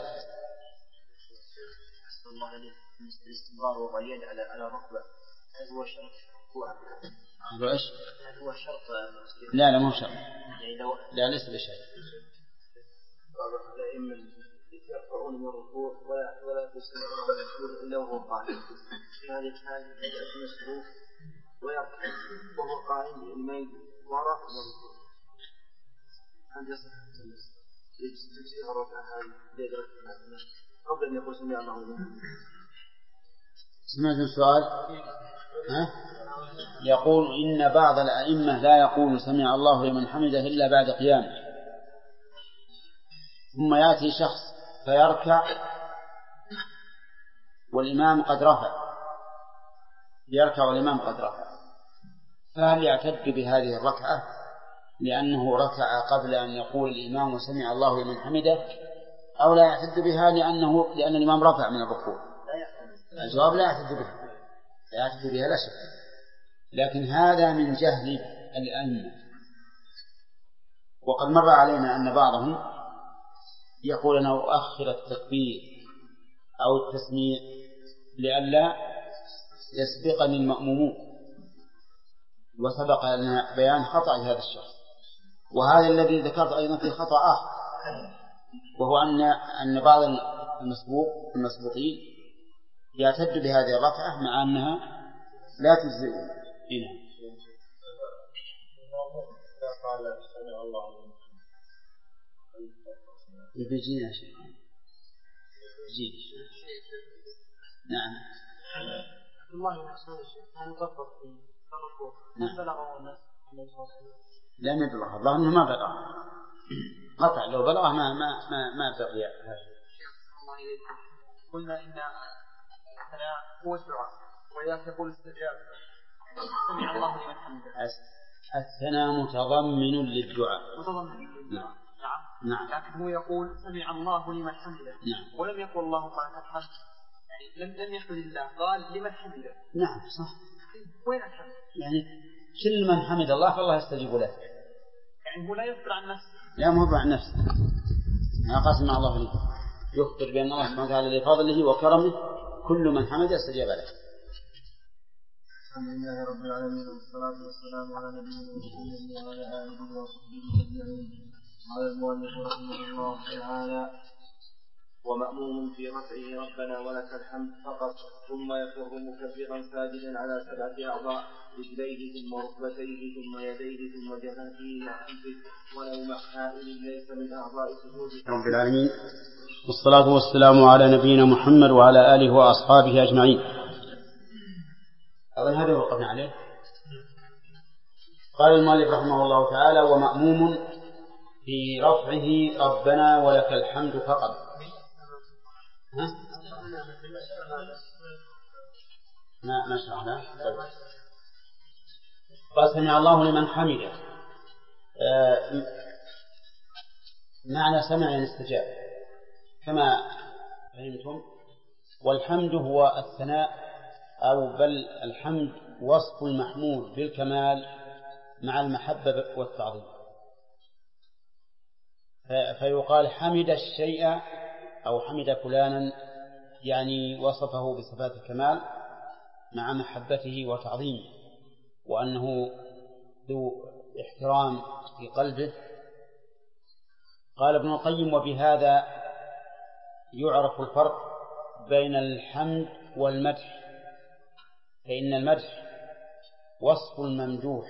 الاستمرار والريان على الركبة هل هو شرط؟ هو إيش؟ هل هو شرط؟ لا مو شرط. يعني لا ليس بشيء. بعض الأئمة يرفعون من الركوع ولا يسمعون من الركوع إلا وهو قائم. في هذه الحال يأتي مسروق ويرفع وهو قائم الميل وراء من الركوع. هل يصح تفسير الركعة هذه لدرجة قبل أن يقول سمع الله لمن حمده؟ سمعت السؤال؟ يقول إن بعض الأئمة لا يقول سمع الله لمن حمده إلا بعد قيامه، ثم يأتي شخص فيركع والإمام قد رفع، فهل يعتد بهذه الركعة لأنه ركع قبل أن يقول الإمام سمع الله لمن حمده، أو لا يعتد بها لأن الإمام رفع من الركوع؟ الجواب لا يعتد بها لا شك، لكن هذا من جهل الأئمة. وقد مر علينا أن بعضهم يقول أنا أؤخر التكبير أو التسميع لئلا يسبقني المأمومون، وسبق لنا بيان خطأ هذا الشخص. وهذا الذي ذكرت أيضا في خطأ آخر، وهو أن بعض المسبوقين يعتد بهذه الركعة مع أنها لا تجزئ هنا. يبيجينا شيء نعم. الله يحسن الشيء هل يطبق في الركوع هل بلغه الناس؟ لم يبلغ، الله أنه ما بلغ قطع، لو بلغه ما بقي. قلنا إن الثناء هو الدعاء وإذا يقول استجاب سمع الله لمن حمده. الثناء متضمن للدعاء. نعم. لكن هو يقول سمع الله لمن حمده. نعم. ولم يقل اللهم لك الحمد، يعني لم يحمد الله، قال لمن حمده. نعم صح. وين الحمد؟ يعني كل من حمد الله فالله يستجيب له. يعني هو لا يذكر عن نفسه. لا مو عن نفسه، ما قاسم مع الله لي، يخبر بأن الله سبحانه وتعالى لفضله وكرمه كل من حمد استجاب له. الحمد لله رب العالمين، والصلاة والسلام على نبينا محمد وعلى آله وصحبه أجمعين. قال المؤلف رحمه الله تعالى: ومأموم في رفعه ربنا ولك الحمد فقط، ثم يفر مكبرا ساجدا على 7 أعضاء: رجليه ثم ركبتيه ثم يديه ثم جبهته وأنفه، ولو مع حائل ليس من أعضاء سجود رب العالمين، والصلاة والسلام على نبينا محمد وعلى آله وأصحابه أجمعين. أولا هذا وقفنا عليه. قال المؤلف رحمه الله تعالى: ومأموم في رفعه ربنا ولك الحمد فقط. ما شرحنا. قال سمع الله لمن حمده. معنى سمع يعني استجاب كما فهمتم. والحمد هو الثناء، أو بل الحمد وصف المحمود بالكمال مع المحبة والتعظيم. فيقال حمد الشيء أو حمد فلانا، يعني وصفه بصفات الكمال مع محبته وتعظيمه، وأنه ذو احترام في قلبه. قال ابن القيم: وبهذا يعرف الفرق بين الحمد والمدح، فإن المدح وصف الممدوح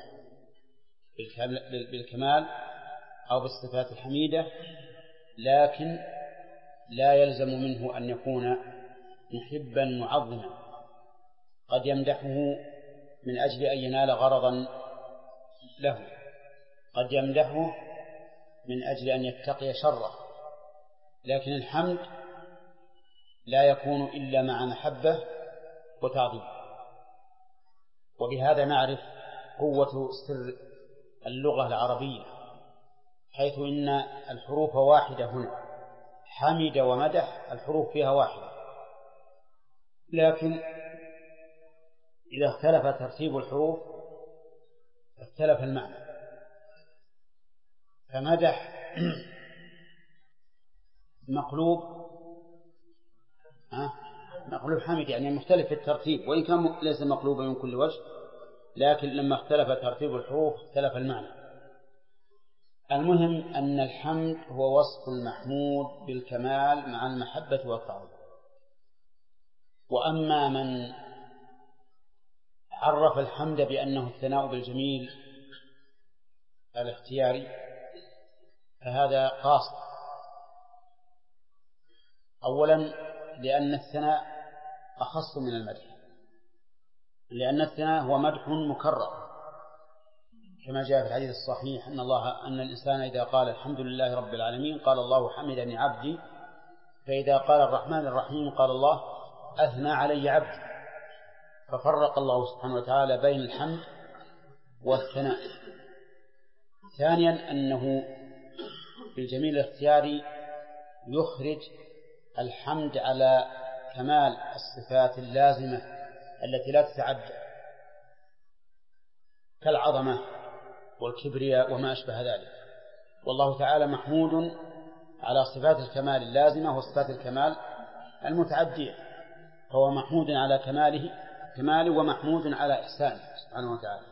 بالكمال أو بالصفات الحميدة، لكن لا يلزم منه أن يكون محبا معظما. قد يمدحه من أجل أن ينال غرضا له، قد يمدحه من أجل أن يتقي شره، لكن الحمد لا يكون إلا مع محبة وتعظيم. وبهذا نعرف قوة سر اللغة العربية، حيث إن الحروف واحدة هنا، حمد ومدح الحروف فيها واحدة، لكن إذا اختلف ترتيب الحروف اختلف المعنى، فمدح مقلوب حمد، يعني مختلف في الترتيب، وإن كان ليس مقلوبا من كل وجه، لكن لما اختلف ترتيب الحروف اختلف المعنى. المهم أن الحمد هو وصف المحمود بالكمال مع المحبة والتعظيم. وأما من عرف الحمد بأنه الثناء بالجميل الاختياري فهذا قاصر. أولا لأن الثناء أخص من المدح، لأن الثناء هو مدح مكرر، كما جاء في الحديث الصحيح أن الإنسان إذا قال الحمد لله رب العالمين قال الله حمدني عبدي، فإذا قال الرحمن الرحيم قال الله أثنى علي عبدي، ففرق الله سبحانه وتعالى بين الحمد والثناء. ثانيا أنه بالجميل الاختياري يخرج الحمد على كمال الصفات اللازمة التي لا تتعدى كالعظمة والكبرياء وما أشبه ذلك، والله تعالى محمود على صفات الكمال اللازمة وصفات الكمال المتعدية، فهو محمود على كماله ومحمود على إحسانه سبحانه وتعالى.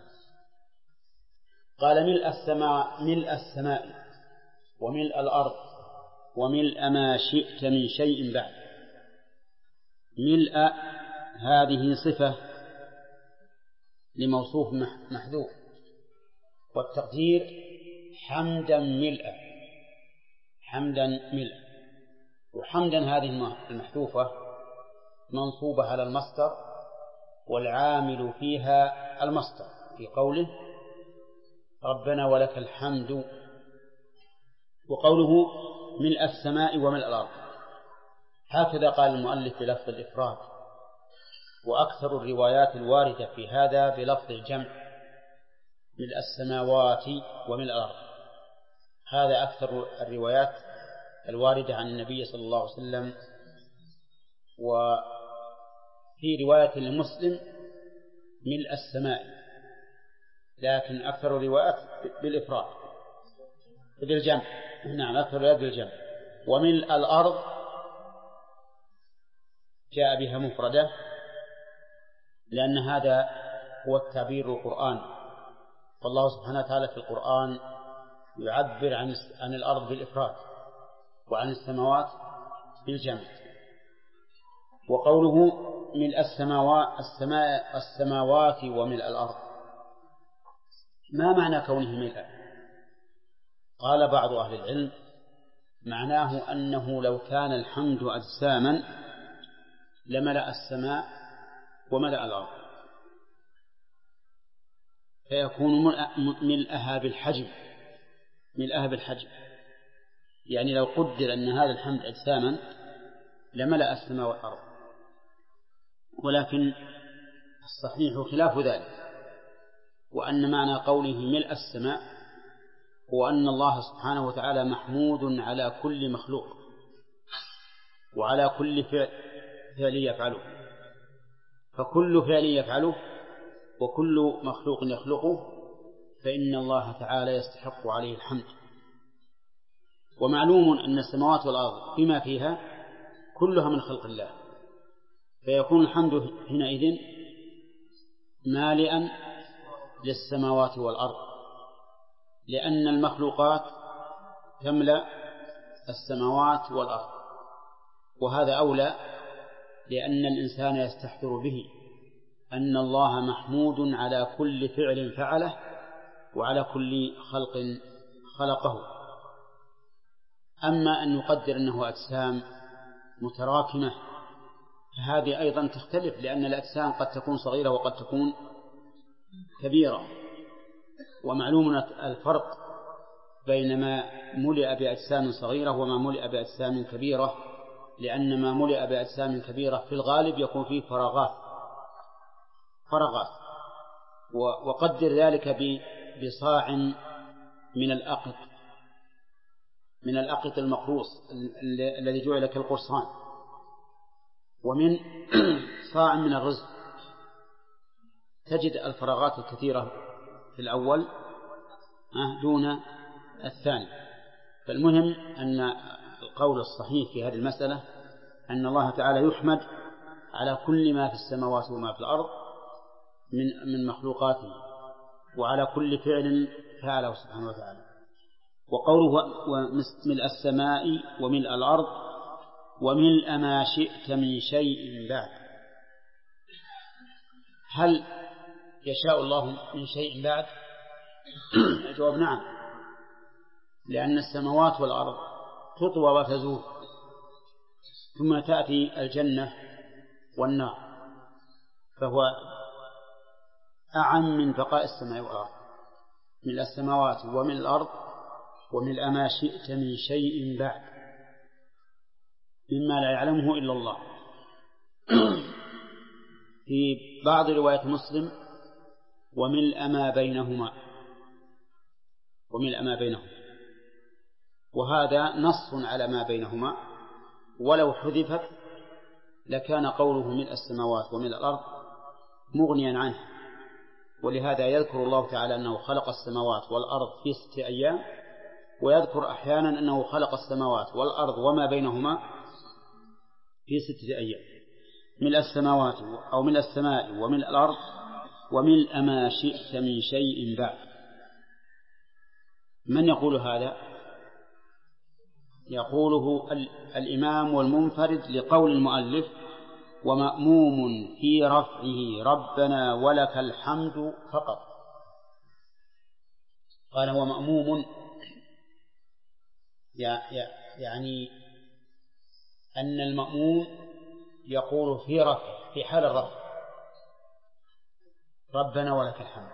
قال ملء السماء وملء الأرض وملء ما شئت من شيء بعد. ملء هذه صفة لموصوف محذوف، والتقدير حمدا ملء، حمدا ملء. وحمدا هذه المحذوفة منصوبة على المصدر، والعامل فيها المصدر في قوله ربنا ولك الحمد. وقوله ملء السماء وملء الأرض هكذا قال المؤلف بلفظ الإفراد، وأكثر الروايات الواردة في هذا بلفظ الجمع، ملء السماوات وملء الأرض. هذا أكثر الروايات الواردة عن النبي صلى الله عليه وسلم. وفي رواية لمسلم ملء السماء، لكن أكثر الروايات بالإفراد بالجمع. نعم، أكثر الروايات بالجمع. وملء الأرض جاء بها مفردة، لأن هذا هو التعبير القرآني، فالله سبحانه وتعالى في القرآن يعبر عن الأرض بالإفراد وعن السماوات بالجمع. وقوله ملء السماوات وملء الأرض، ما معنى كونه ملء؟ قال بعض أهل العلم معناه أنه لو كان الحمد أجساما لملأ السماء وملأ الأرض، فيكون ملأها بالحجم، يعني لو قدر أن هذا الحمد أجساما لملأ السماء والأرض. ولكن الصحيح خلاف ذلك، وأن معنى قوله ملء السماء هو أن الله سبحانه وتعالى محمود على كل مخلوق وعلى كل فعل يفعله، فكل فعل يفعله وكل مخلوق يخلقه فإن الله تعالى يستحق عليه الحمد. ومعلوم أن السماوات والأرض بما فيها كلها من خلق الله، فيكون الحمد حينئذ مالئا للسماوات والأرض، لأن المخلوقات تملأ السماوات والأرض، وهذا أولى، لأن الإنسان يستحضر به أن الله محمود على كل فعل فعله وعلى كل خلق خلقه. أما أن نقدر أنه أجسام متراكمة فهذه أيضا تختلف، لأن الأجسام قد تكون صغيرة وقد تكون كبيرة، ومعلوم الفرق بين ما ملئ بأجسام صغيرة وما ملئ بأجسام كبيرة، لأن ما ملئ بأجسام كبيرة في الغالب يكون فيه فراغات، وقدر ذلك بصاع من الأقط المقروص الذي جعل كالقرصان، ومن صاع من الرز، تجد الفراغات الكثيرة في الأول دون الثاني. فالمهم أن القول الصحيح في هذه المسألة أن الله تعالى يحمد على كل ما في السماوات وما في الأرض من مخلوقاته، وعلى كل فعل فعله سبحانه وتعالى. وقوله وملء السماء وملء الأرض وملء ما شئت من شيء بعد، هل يشاء الله من شيء بعد؟ الجواب نعم، لأن السماوات والأرض تطوى وتزول، ثم تأتي الجنة والنار، فهو أعم من بقاء السماء والأرض. ملء السماوات وملء الأرض وملء ما شئت من شيء بعد، مما لا يعلمه إلا الله. في بعض روايات مسلم وملء ما بينهما، وملء ما بينهما، وهذا نص على ما بينهما، ولو حذفت لكان قوله ملء السماوات وملء الأرض مغنيا عنه. ولهذا يذكر الله تعالى أنه خلق السماوات والأرض في 6 أيام، ويذكر أحيانا أنه خلق السماوات والأرض وما بينهما في 6 أيام. ملء السماوات أو ملء السماء وملء الأرض وملء ما شئت من شيء بعد. من يقول هذا؟ يقوله الإمام والمنفرد لقول المؤلف ومأموم في رفعه ربنا ولك الحمد فقط. قال هو مأموم، يعني أن المأموم يقول في رفع، في حال الرفع ربنا ولك الحمد.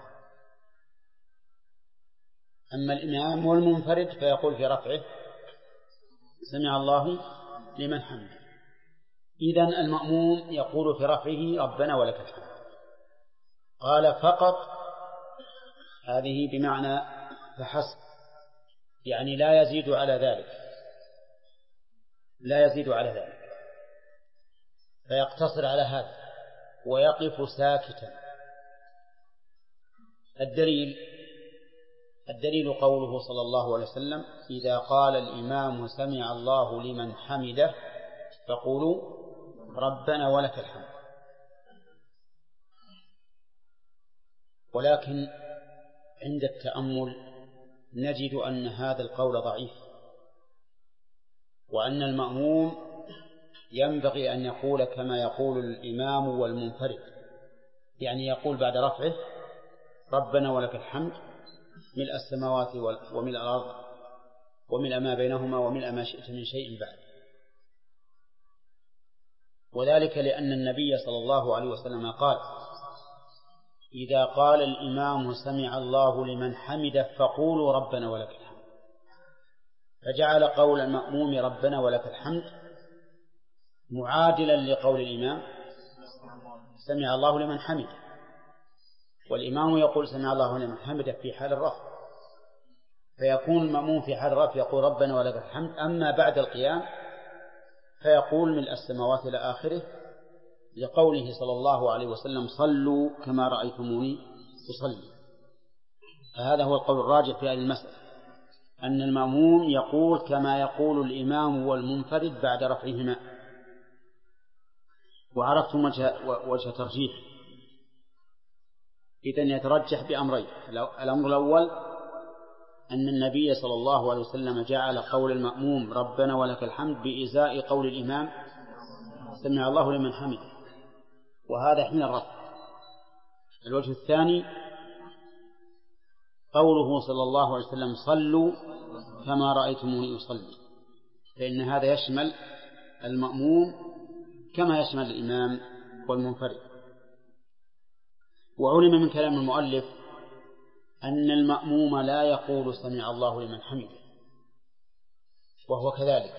أما الإمام والمنفرد فيقول في رفعه سمع الله لمن حمده. إذن المأموم يقول في رفعه ربنا ولك الحمد. قال فقط، هذه بمعنى فحسب، يعني لا يزيد على ذلك، لا يزيد على ذلك، فيقتصر على هذا ويقف ساكتا. الدليل قوله صلى الله عليه وسلم إذا قال الإمام سمع الله لمن حمده فقولوا ربنا ولك الحمد. ولكن عند التأمل نجد أن هذا القول ضعيف، وأن المأموم ينبغي أن يقول كما يقول الإمام والمنفرد، يعني يقول بعد رفعه ربنا ولك الحمد ملء السماوات وملء الأرض وملء ما بينهما وملء ما شئت من شيء بعد. وذلك لأن النبي صلى الله عليه وسلم قال إذا قال الإمام سمع الله لمن حمده فقولوا ربنا ولك الحمد، فجعل قول المأموم ربنا ولك الحمد معادلا لقول الإمام سمع الله لمن حمده، والإمام يقول سمع الله لمن حمده في حال الرفع، فيكون المأموم في حال الرفع يقول ربنا ولك الحمد. أما بعد القيام فيقول ملء السماوات إلى آخره، لقوله صلى الله عليه وسلم صلوا كما رأيتموني أصلي. فهذا هو القول الراجح في هذه المسألة، أن المأموم يقول كما يقول الإمام والمنفرد بعد رفعهما. وعرفتم وجه ترجيح. إذن يترجح بأمرين: الأمر الأول أن النبي صلى الله عليه وسلم جعل قول المأموم ربنا ولك الحمد بإزاء قول الإمام سمع الله لمن حمده، وهذا حين الرفع. الوجه الثاني قوله صلى الله عليه وسلم صلوا كما رأيتموني أصلي، فإن هذا يشمل المأموم كما يشمل الإمام والمنفرد. وعلم من كلام المؤلف أن المأموم لا يقول سمع الله لمن حمده، وهو كذلك.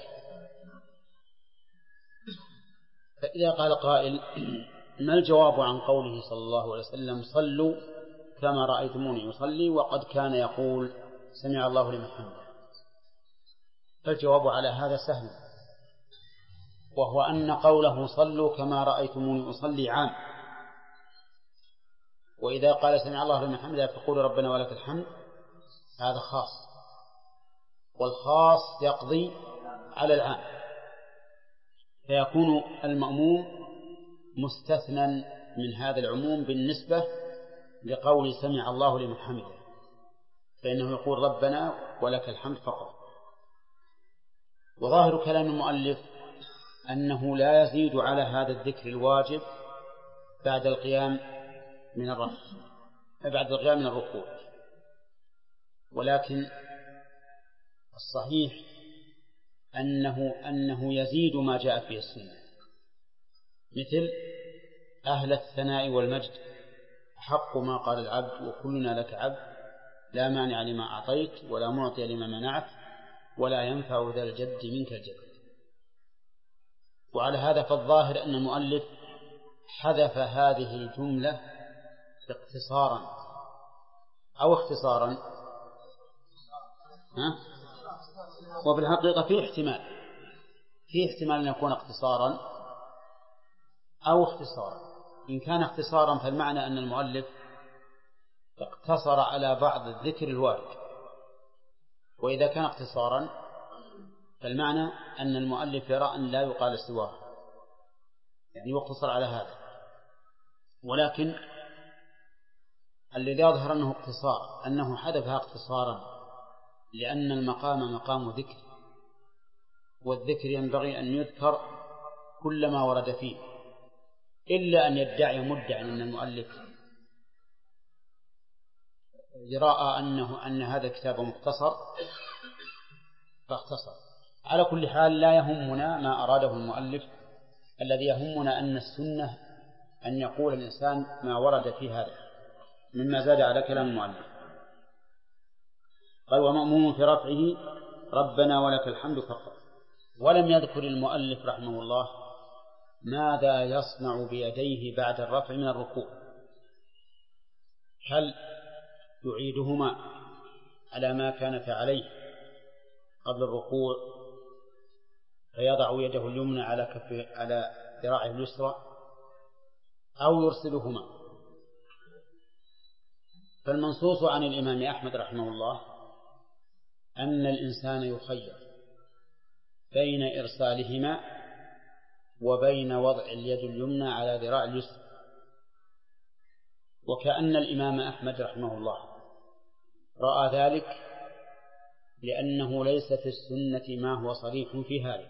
فإذا قال قائل ما الجواب عن قوله صلى الله عليه وسلم صلوا كما رأيتموني أصلي وقد كان يقول سمع الله لمن حمده؟ فالجواب على هذا سهل، وهو أن قوله صلوا كما رأيتموني أصلي عام، وإذا قال سمع الله لمن حمده فقول ربنا ولك الحمد، هذا خاص، والخاص يقضي على العام، فيكون المأموم مستثنى من هذا العموم بالنسبة لقول سمع الله لمن حمده، فإنه يقول ربنا ولك الحمد فقط. وظاهر كلام المؤلف أنه لا يزيد على هذا الذكر الواجب بعد القيام من الركوع، ولكن الصحيح أنه يزيد ما جاءت به السنة، مثل أهل الثناء والمجد حق ما قال العبد وكلنا لك عبد، لا مانع لما أعطيت ولا معطي لما منعت ولا ينفع ذا الجد منك الجد. وعلى هذا فالظاهر أن المؤلف حذف هذه الجملة اقتصارا أو اختصارا، وفي الحقيقة فيه احتمال أن يكون اقتصارا أو اختصارا. إن كان اختصارا فالمعنى أن المؤلف اقتصر على بعض الذكر الوارد، وإذا كان اقتصارا فالمعنى أن المؤلف يرى أن لا يقال سواه، يعني يقتصر على هذا. ولكن الذي يظهر أنه اقتصار أنه حذفها اقتصارا لأن المقام مقام ذكر، والذكر ينبغي أن يذكر كل ما ورد فيه، إلا أن يدعي مدعي أن المؤلف رأى أن هذا الكتاب مختصر فاختصر. على كل حال لا يهمنا ما أراده المؤلف، الذي يهمنا أن السنة أن يقول الإنسان ما ورد في هذا مما زاد على كلام المؤلف. قال ومأموم في رفعه ربنا ولك الحمد فقط، ولم يذكر المؤلف رحمه الله ماذا يصنع بيديه بعد الرفع من الركوع، هل يعيدهما على ما كانت عليه قبل الركوع فيضع يده اليمنى على ذراعه اليسرى، أو يرسلهما؟ فالمنصوص عن الإمام أحمد رحمه الله أن الإنسان يخير بين إرسالهما وبين وضع اليد اليمنى على ذراع اليسرى، وكأن الإمام أحمد رحمه الله رأى ذلك لأنه ليس في السنة ما هو صريح في هذا،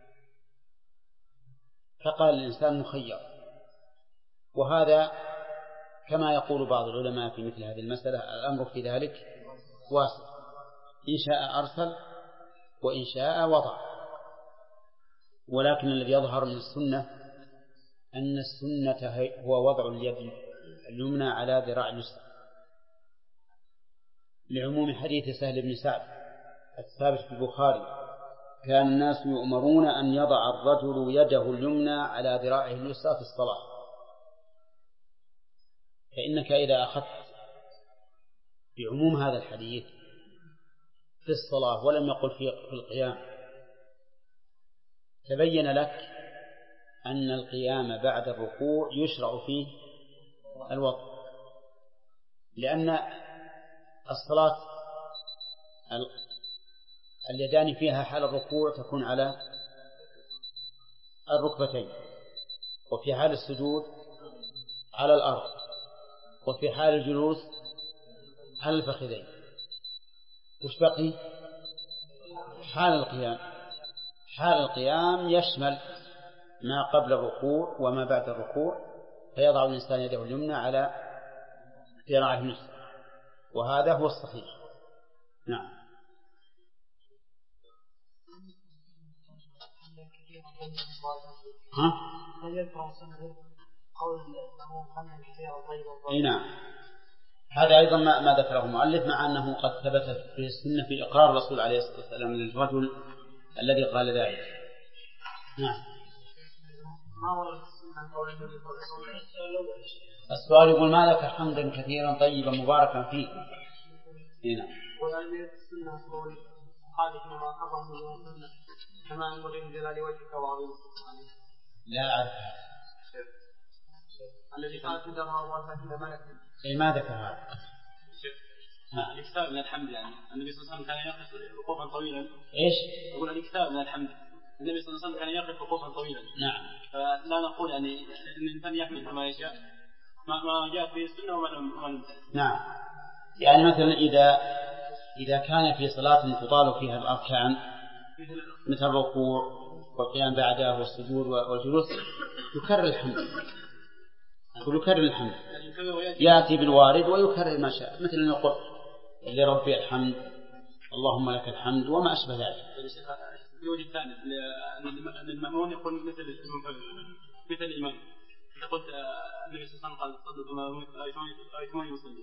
فقال الإنسان مخير. وهذا كما يقول بعض العلماء في مثل هذه المسألة الأمر في ذلك واسع، إن شاء أرسل وإن شاء وضع. ولكن الذي يظهر من السنة أن السنة هو وضع اليد اليمنى على ذراع اليسرى، لعموم حديث سهل بن سعد الثابت في البخاري كان الناس يؤمرون أن يضع الرجل يده اليمنى على ذراعه اليسرى في الصلاة. فإنك إذا أخذت بعموم هذا الحديث في الصلاة ولم يقل في القيام، تبين لك أن القيام بعد الركوع يشرع فيه الوضع، لأن الصلاة اليدان فيها حال الركوع تكون على الركبتين، وفي حال السجود على الأرض، وفي حال الجلوس على الفخذين. وش بقي؟ حال القيام. حال القيام يشمل ما قبل الركوع وما بعد الركوع، فيضع الإنسان يده اليمنى على ذراعه اليسرى، وهذا هو الصحيح. نعم. هل يذكر مسلم قول أنه فن كثيرا طيبا؟ أي نعم، هذا أيضا ما ذكره المؤلف، مع أنه قد ثبت في السنة في إقرار الرسول عليه الصلاة والسلام للرجل الذي قال ذلك. نعم. السؤال يقول ما لك حمدا كثيرا طيبا مباركا فيه. نعم. كما ينبغي من جلال وجهك وعظيم سبحانك. لا أعرف. الذي قال في درها والفاتحة ما يكفي. ما ذكر هذا. الإكثار من الحمد يعني النبي صلى الله عليه وسلم كان يقف وقوفا طويلا. إيش؟ يقول الإكثار من الحمد النبي صلى الله عليه وسلم كان يقف وقوفا طويلا. نعم. فلا نقول يعني إن الإنسان يحمد كما يشاء ما جاء في السنة وما لم. نعم. يعني مثلا إذا كان في صلاة تطال فيها الأركان مثل الركوع والقيام بعده والسجود والجلوس يكرر الحمد. يقول يكرر الحمد يأتي بالوارد ويكرر ما شاء مثل أن يقول لربي الحمد اللهم لك الحمد وما أشبه ذلك. في وجه ثاني المأمون يقول مثل الإمام. إذا قلت النبي صلى الله عليه وسلم قال صلوا أيتم يصلي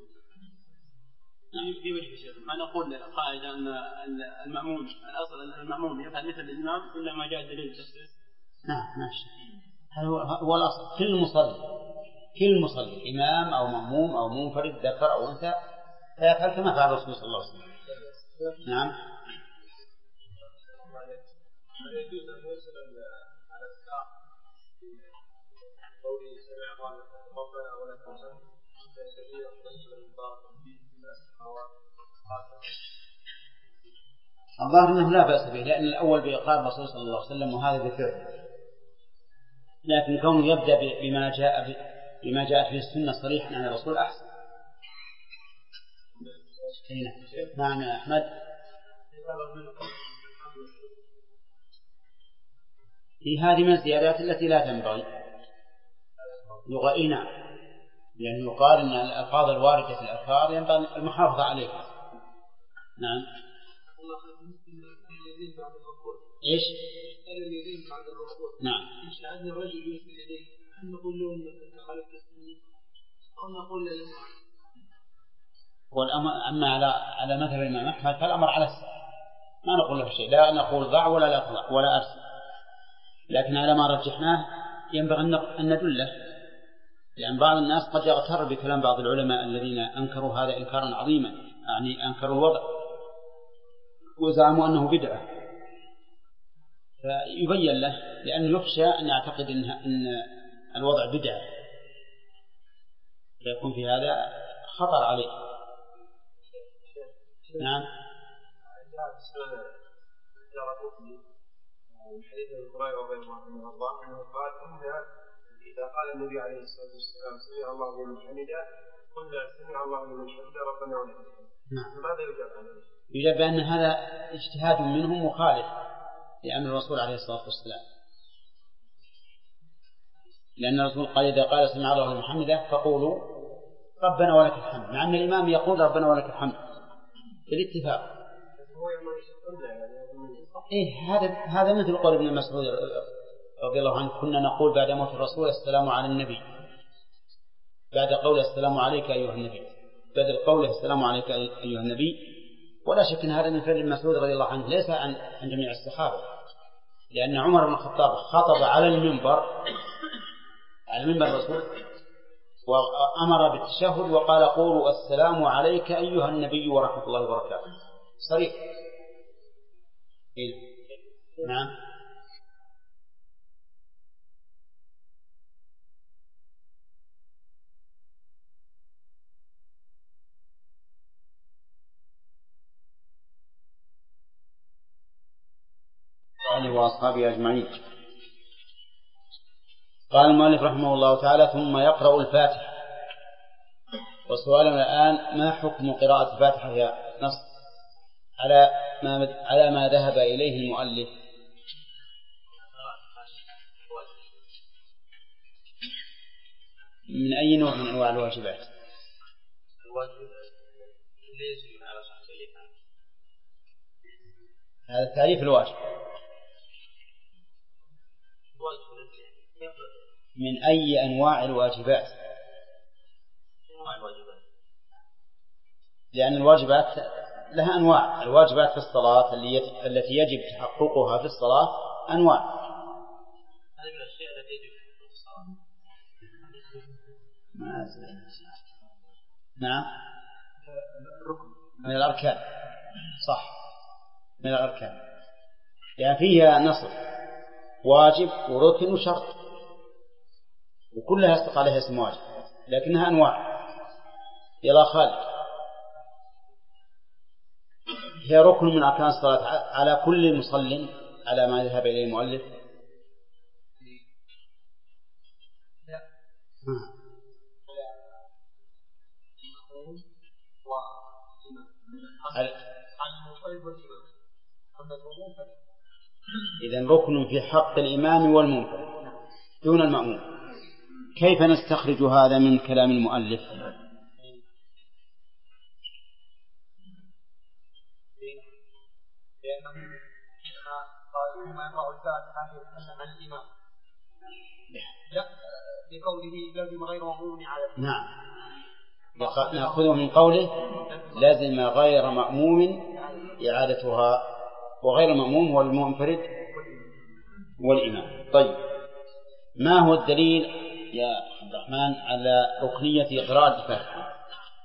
في وجه الشيخ ما نقول قاعدة أن المأمون الأصل المأمون يفعل مثل الإمام إلا ما جاء دليل التخصيص. نعم ماشي. هذا هو الأصل. كل مصلي إمام أو مأموم أو منفرد ذكر أو أنثى فيفعل كما فعل الرسول صلى الله عليه وسلم. نعم. يجوز أن يرسل على الساعة قولي سمع ربنا ولك الحمد كبير طيب المبارك الظاهر أنه لا بأس به لأن الأول بإقرار الرسول صلى الله عليه وسلم وهذا بفعله. لكن كونه يبدأ بما جاء في السنة صريحا عن الرسول أحسن. نعم يا أحمد. في هذه من الزيادات التي لا تنبغي لغوينا لأنه يقال أن الألفاظ الواردة في الأذكار ينبغي المحافظة عليها. نعم. إيش؟ نعم. شاهدنا الرجل يسجد يديه هل نقول له أنك خالف السنة أو نقول له أما على مذهب الإمام أحمد فالأمر على السنة ما نقول له شيء لا نقول ضع ولا لا تضع ولا أرسل. لكن على ما رجحناه ينبغي أن ندله لأن بعض الناس قد يغتر بكلام بعض العلماء الذين أنكروا هذا إنكارا عظيما يعني أنكروا الوضع وزعموا أنه بدعة فيبين له لأنه يخشى أن يعتقد أن الوضع بدعة فيكون في هذا خطر عليه. نعم. حديث البخاري رضي الله عنه قال إذا قال النبي عليه الصلاة والسلام سمع الله لمن حمده قلنا سمع الله لمن حمده ربنا ولك الحمد. ماذا يجاب عنه؟ يجاب أن هذا اجتهاد منهم مخالف لأمر الرسول عليه الصلاة والسلام لأن الرسول قال إذا قال سمع الله لمن حمده فقولوا ربنا ولك الحمد مع أن الإمام يقول ربنا ولك الحمد بالاتفاق. إيه هذا مثل قول ابن مسعود رضي الله عنه كنا نقول بعد موت الرسول السلام على النبي بعد قول السلام عليك أيها النبي بدل قوله السلام عليك أيها النبي. ولا شك أن هذا من فعل ابن مسعود رضي الله عنه ليس عن جميع الصحابة لأن عمر بن الخطاب خطب على المنبر الرسول وأمر بالتشهد وقال قولوا السلام عليك أيها النبي ورحمة الله وبركاته صريح. إيه؟ نعم. آله وأصحابه أجمعين. قال المؤلف رحمه الله تعالى ثم يقرأ الفاتحة. وسؤالنا الآن ما حكم قراءة الفاتحة يا نص على ما ذهب إليه المؤلف. من أي نوع من أنواع الواجبات؟ هذا تعريف الواجب. من أي أنواع الواجبات؟ لأن الواجبات لها أنواع. الواجبات في الصلاة التي يجب تحققها في الصلاة أنواع. هذه من الأشياء التي يجب تحققها في الصلاة. نعم. من الأركان صح من الأركان يعني فيها نصب واجب وركن وشرط وكلها يصدق عليها اسم واجب، لكنها أنواع. يلا خالد. هي ركن من أركان الصلاة على كل مصل على ما ذهب إليه المؤلف. إذن ركن في حق الإمام والمنفرد دون المأموم. كيف نستخرج هذا من كلام المؤلف؟ بقوله لازم غير مأموم على. نعم، نأخذه من قوله لازم غير مأموم إعادتها، وغير مأموم هو المنفرد والإمام. طيب، ما هو الدليل يا عبد الرحمن على ركنية قراءة الفاتحة؟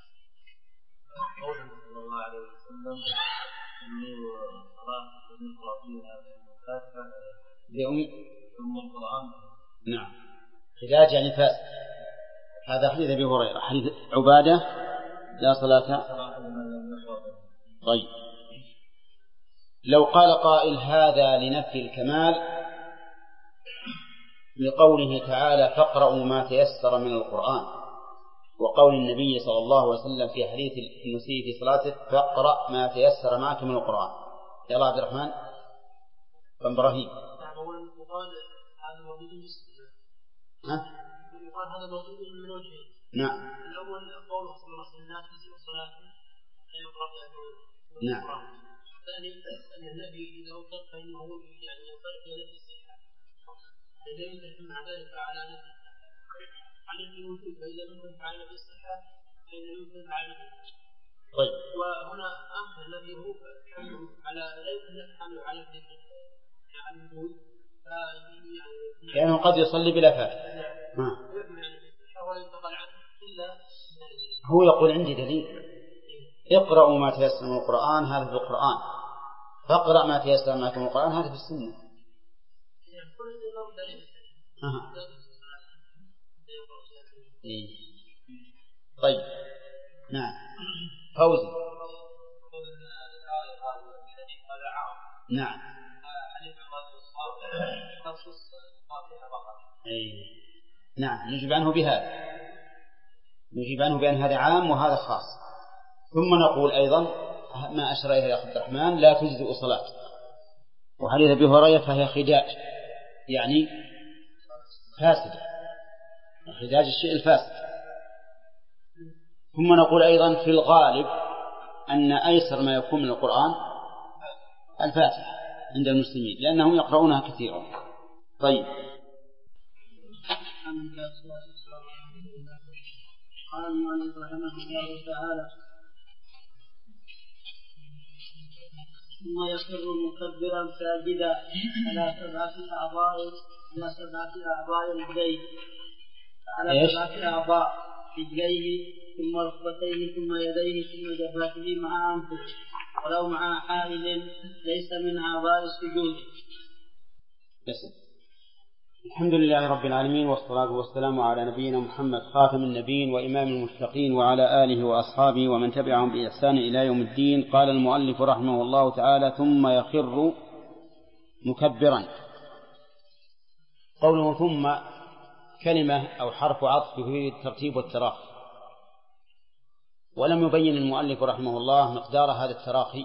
قوله صلى الله عليه وسلم ثم القرآن. نعم، خداج يعني فاسد. هذا حديث أبي هريرة. حديث عبادة لا صلاة. طيب، لو قال قائل هذا لنفي الكمال لقوله تعالى فاقرأوا ما تيسر من القرآن، وقول النبي صلى الله عليه وسلم في حديث المسيء في صلاته فاقرأ ما تيسر معك من القرآن. يا عبد الرحمن بن إبراهيم. يقال هذا موجود من وجهين. نعم. الأول قوله صلى الله عليه وسلم الناس في صلاة لا يقرأ. نعم. الثاني أن النبي إذا أطلق فإنه يعني ينصرف إلى نفي الصحة، فإذا يمكن مع ذلك على نفي عن الوجود، فإذا يمكن على نفي الصحة فإذا يمكن على نفي. طيب. وهنا أمر الذي هو على لا يمكن حمله على الوجود، لأنه قد يصلي بلا فاتحة. هو يقول عندي دليل، اقرأوا ما تيسر من القرآن، هذا في القرآن، فاقرأ ما تيسر معك من القرآن، هذا في السنة. طيب، نعم. فوزي. نعم. نعم، نجيب عنه بهذا، نجيب عنه بأن هذا عام وهذا خاص. ثم نقول أيضا ما أشار إليه يا عبد الرحمن لا تجزئ صلاة، وحديث أبي هريرة فهي خداج يعني فاسدة، خداج الشيء الفاسد. ثم نقول أيضا في الغالب أن أيسر ما يكون من القرآن الفاتحة عند المسلمين لأنهم يقرؤونها كثيرا. طيب. قال المؤلف رحمه الله تعالى ثم يخر مكبرا ساجدا على سبعة أعضاء رجليه، على سبعة أعضاء رجليه ثم ركبتيه ثم يديه ثم جبهته مع أنفه ولو مع حائل ليس من أعضاء السجود. الحمد لله رب العالمين، والصلاة والسلام على نبينا محمد خاتم النبيين وإمام المتقين وعلى آله وأصحابه ومن تبعهم بإحسان إلى يوم الدين. قال المؤلف رحمه الله تعالى ثم يخر مكبرا. قوله ثم كلمة أو حرف عطف في الترتيب والتراخي، ولم يبين المؤلف رحمه الله مقدار هذا التراخي،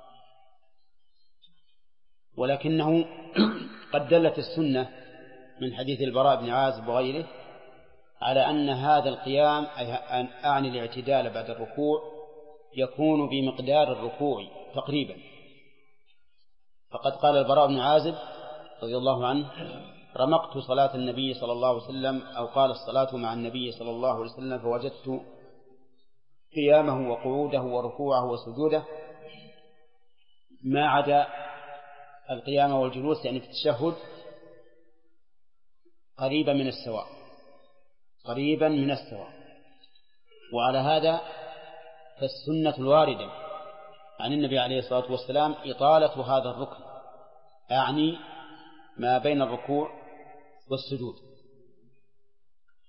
ولكنه قد دلت السنة من حديث البراء بن عازب وغيره على أن هذا القيام أعني الاعتدال بعد الركوع يكون بمقدار الركوع تقريبا. فقد قال البراء بن عازب رضي الله عنه رمقت صلاة النبي صلى الله عليه وسلم، أو قال الصلاة مع النبي صلى الله عليه وسلم، فوجدت قيامه وقعوده وركوعه وسجوده ما عدا القيام والجلوس يعني في التشهد قريبا من السواء، قريبا من السواء. وعلى هذا فالسنة الواردة عن النبي عليه الصلاة والسلام إطالة هذا الركن، أعني ما بين الركوع والسجود.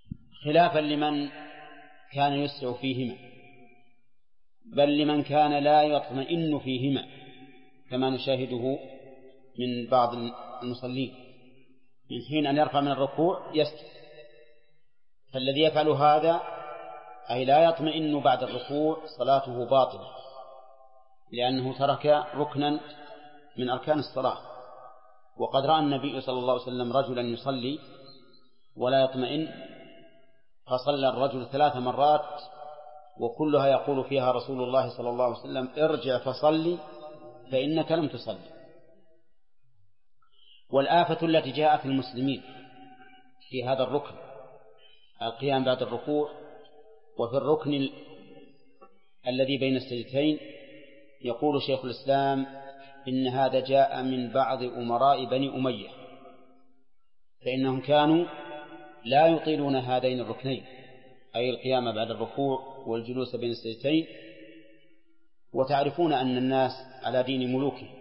خلافا لمن كان يسرع فيهما، بل لمن كان لا يطمئن فيهما، كما نشاهده من بعض المصلين من حين أن يرفع من الركوع يسجد. فالذي يفعل هذا أي لا يطمئن بعد الركوع صلاته باطلة، لأنه ترك ركنا من أركان الصلاة. وقد رأى النبي صلى الله عليه وسلم رجلا يصلي ولا يطمئن، فصلى الرجل 3 مرات وكلها يقول فيها رسول الله صلى الله عليه وسلم: ارجع فصلي فإنك لم تصلي. والآفة التي جاءت المسلمين في هذا الركن القيام بعد الركوع، وفي الركن الذي بين السجدتين يقول شيخ الإسلام إن هذا جاء من بعض أمراء بني أمية، فإنهم كانوا لا يطيلون هذين الركنين، أي القيام بعد الركوع والجلوس بين السجدتين، وتعرفون أن الناس على دين ملوكهم،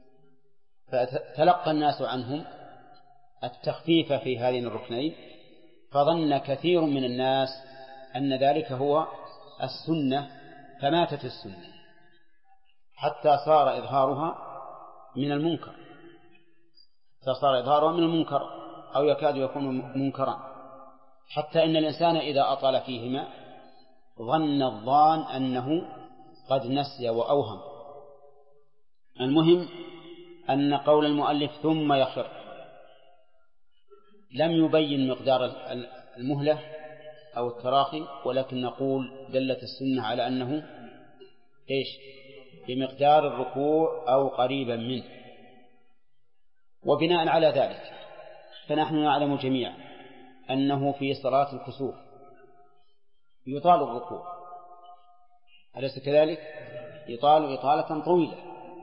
فتلقى الناس عنهم التخفيف في هذين الركنين، فظن كثير من الناس أن ذلك هو السنة، فماتت السنة حتى صار إظهارها من المنكر، أو يكاد يكون منكرا، حتى إن الإنسان إذا أطال فيهما ظن الظان أنه قد نسي وأوهم. المهم أن قول المؤلف ثم يخر لم يبين مقدار المهلة أو التراخي، ولكن نقول دلت السنة على أنه بمقدار الركوع أو قريبا منه. وبناء على ذلك فنحن نعلم جميعا أنه في صلاة الكسوف يطال الركوع، أليس كذلك؟ يطال إطالة طويلة،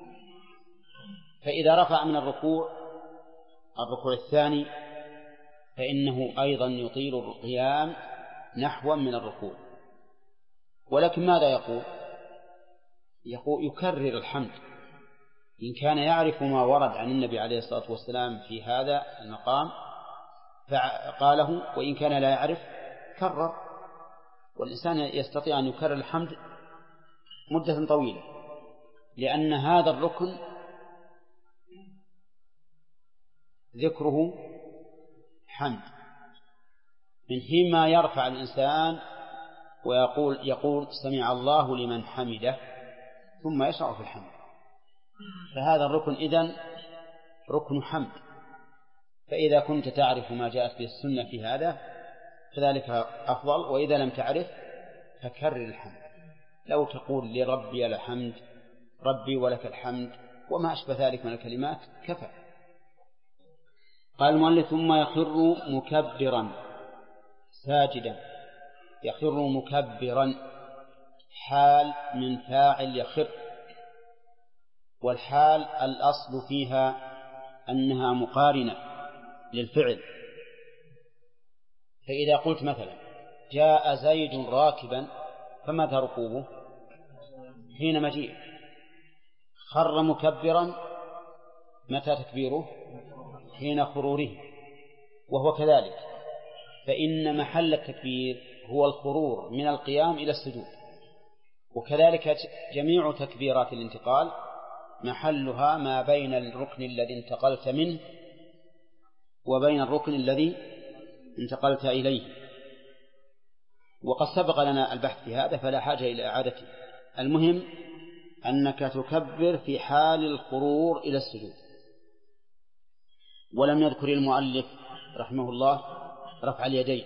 فإذا رفع من الركوع الثاني فإنه أيضا يطيل القيام نحو من الركوع. ولكن ماذا يقول يكرر الحمد، إن كان يعرف ما ورد عن النبي عليه الصلاة والسلام في هذا المقام فقاله، وإن كان لا يعرف كرر. والإنسان يستطيع أن يكرر الحمد مدة طويلة، لأن هذا الركن ذكره حمد، من حين ما يرفع الإنسان ويقول سمع الله لمن حمده ثم يشرع في الحمد، فهذا الركن إذن ركن حمد. فإذا كنت تعرف ما جاءت به السنة في هذا فذلك أفضل، وإذا لم تعرف فكرر الحمد، لو تقول لربي الحمد ربي ولك الحمد وما أشبه ذلك من الكلمات كفى. قال المؤلف ثم يخر مكبرا ساجدا. يخر مكبرا حال من فاعل يخر، والحال الأصل فيها أنها مقارنة للفعل. فإذا قلت مثلا جاء زيد راكبا فماذا ركوبه؟ حين مجيء. خر مكبرا متى تكبيره؟ حين خروره. وهو كذلك، فإن محل التكبير هو الخرور من القيام إلى السجود، وكذلك جميع تكبيرات الانتقال محلها ما بين الركن الذي انتقلت منه وبين الركن الذي انتقلت إليه. وقد سبق لنا البحث في هذا فلا حاجة إلى إعادته. المهم أنك تكبر في حال الخرور إلى السجود. ولم يذكر المؤلف رحمه الله رفع اليدين،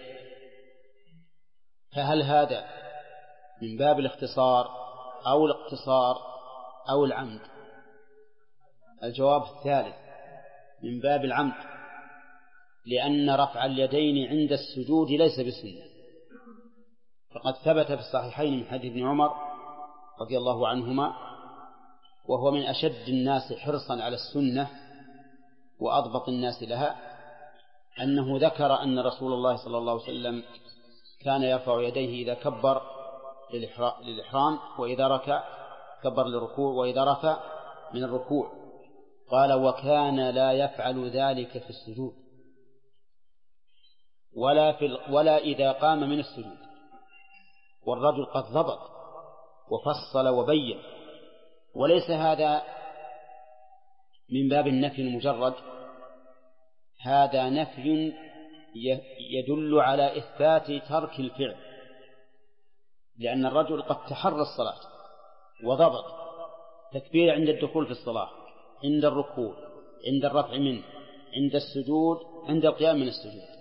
فهل هذا من باب الاختصار أو الاقتصار أو العمد؟ الجواب الثالث، من باب العمد، لأن رفع اليدين عند السجود ليس بسنة. فقد ثبت في الصحيحين من حديث ابن عمر رضي الله عنهما، وهو من أشد الناس حرصا على السنة وأضبط الناس لها، أنه ذكر أن رسول الله صلى الله عليه وسلم كان يرفع يديه إذا كبر للإحرام، وإذا ركع كبر للركوع، وإذا رفع من الركوع. قال وكان لا يفعل ذلك في السجود. ولا إذا قام من السجود، والرجل قد ضبط وفصل وبين، وليس هذا من باب النفي المجرد، هذا نفي يدل على إثبات ترك الفعل، لأن الرجل قد تحرى الصلاة وضبط تكبير عند الدخول في الصلاة، عند الركوع، عند الرفع منه، عند السجود، عند القيام من السجود.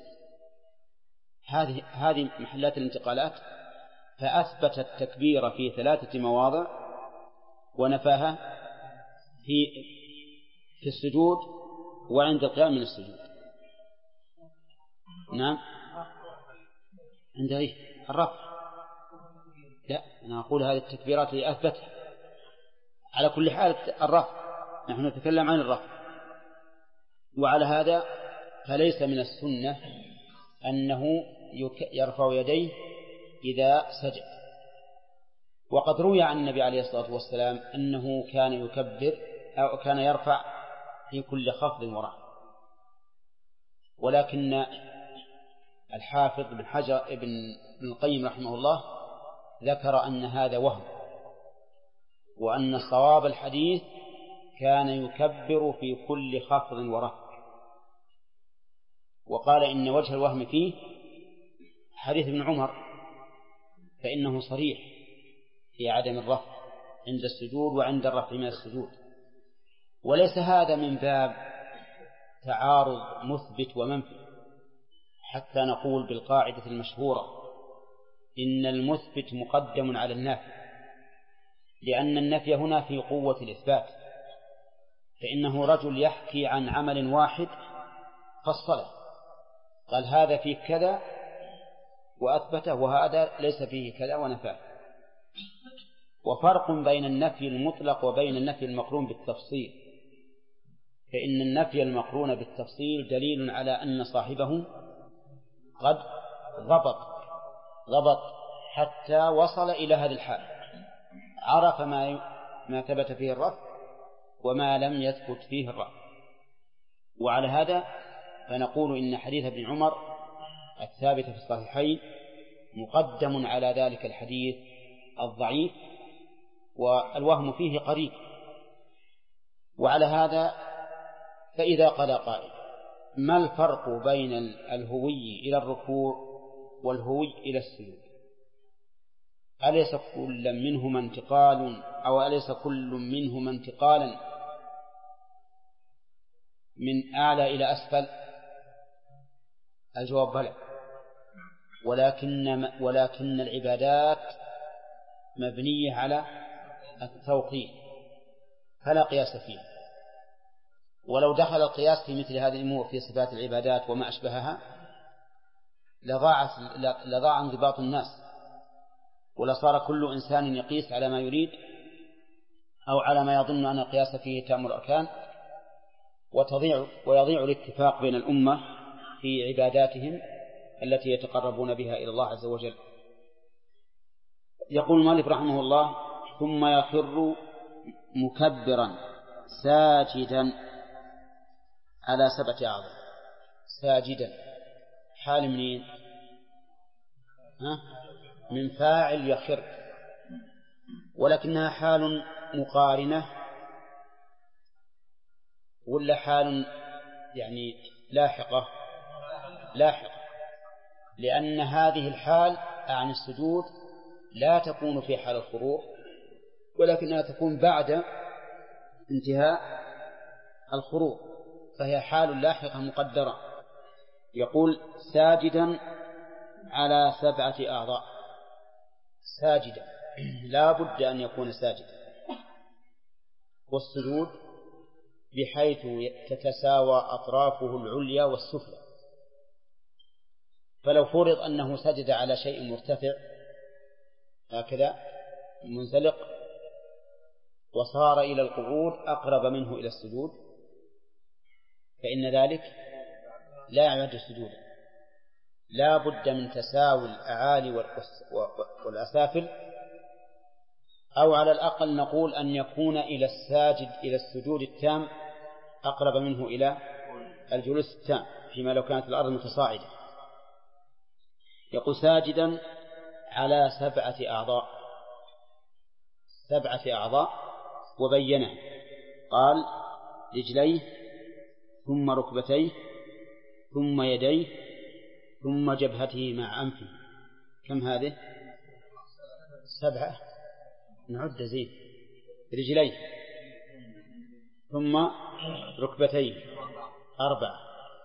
هذه محلات الانتقالات، فأثبت التكبير في 3 مواضع ونفاها في السجود وعند القيام من السجود. نعم، عند الرفع. لا، أنا أقول هذه التكبيرات اللي أثبتها. على كل حال الرفع، نحن نتكلم عن الرفع. وعلى هذا فليس من السنة أنه يرفع يديه إذا سجد. وقد روي عن النبي عليه الصلاة والسلام أنه كان يكبر أو كان يرفع في كل خفض ورفع، ولكن الحافظ ابن القيم رحمه الله ذكر أن هذا وهم، وأن صواب الحديث كان يكبر في كل خفض ورفع. وقال إن وجه الوهم فيه حديث ابن عمر، فإنه صريح في عدم الرفع عند السجود وعند الرفع من السجود. وليس هذا من باب تعارض مثبت ومنفي، حتى نقول بالقاعدة المشهورة إن المثبت مقدم على النافي، لأن النفي هنا في قوة الإثبات. فإنه رجل يحكي عن عمل واحد فصله، قال هذا فيه كذا وأثبته، وهذا ليس فيه كذا ونفاه. وفرق بين النفي المطلق وبين النفي المقرون بالتفصيل، فإن النفي المقرون بالتفصيل دليل على أن صاحبه قد ضبط حتى وصل إلى هذه الحال، عرف ما ثبت فيه الرفع وما لم يثبت فيه الرفع. وعلى هذا فنقول إن حديث ابن عمر الثابت في الصحيحين مقدم على ذلك الحديث الضعيف، والوهم فيه قريب. وعلى هذا فإذا قال قائل ما الفرق بين الهوي إلى الركوع والهوي إلى السجود؟ أليس كل منهما انتقال، أو أليس كل منهما انتقالا من أعلى إلى أسفل؟ الجواب بلى، ولكن العبادات مبنية على التوقيف فلا قياس فيها. ولو دخل القياس في مثل هذه الأمور في صفات العبادات وما أشبهها لضاع انضباط الناس، ولصار كل إنسان يقيس على ما يريد أو على ما يظن أن القياس فيه تام الأركان، ويضيع الاتفاق بين الأمة في عباداتهم التي يتقربون بها إلى الله عز وجل. يقول المؤلف رحمه الله ثم يخر مكبرا ساجدا على 7 أعظم. ساجدا حال منين؟ من فاعل يخر، ولكنها حال مقارنة ولا حال يعني لاحقة؟ لأن هذه الحال عن السجود لا تكون في حال الخروج، ولكنها تكون بعد انتهاء الخروج، فهي حال لاحقة مقدرة. يقول ساجدا على 7 أعضاء. ساجدا لا بد أن يكون ساجدا، والسجود بحيث تتساوى أطرافه العليا والسفلى، فلو فرض أنه سجد على شيء مرتفع هكذا منزلق وصار إلى القعود أقرب منه إلى السجود، فإن ذلك لا يعد سجودا. لا بد من تساوي الأعالي والأسافل، أو على الأقل نقول أن يكون إلى الساجد إلى السجود التام أقرب منه إلى الجلوس التام، فيما لو كانت الأرض متصاعدة. يقول ساجدا على 7 أعضاء، 7 أعضاء، وبينه قال رجليه ثم ركبتيه ثم يديه ثم جبهته مع أنفه. كم هذه؟ 7. نعد زين. رجليه ثم ركبتيه 4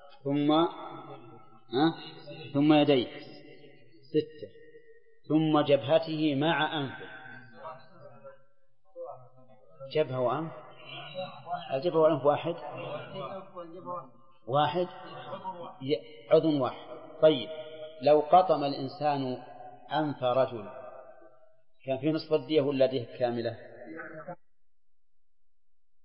ثم يديه 6 ثم جبهته مع أنفه. جبهة وأنف؟ الجبهة والأنف واحد عضو واحد. طيب لو قطم الإنسان أنف رجل كان في نصف الدية ولا دية كاملة؟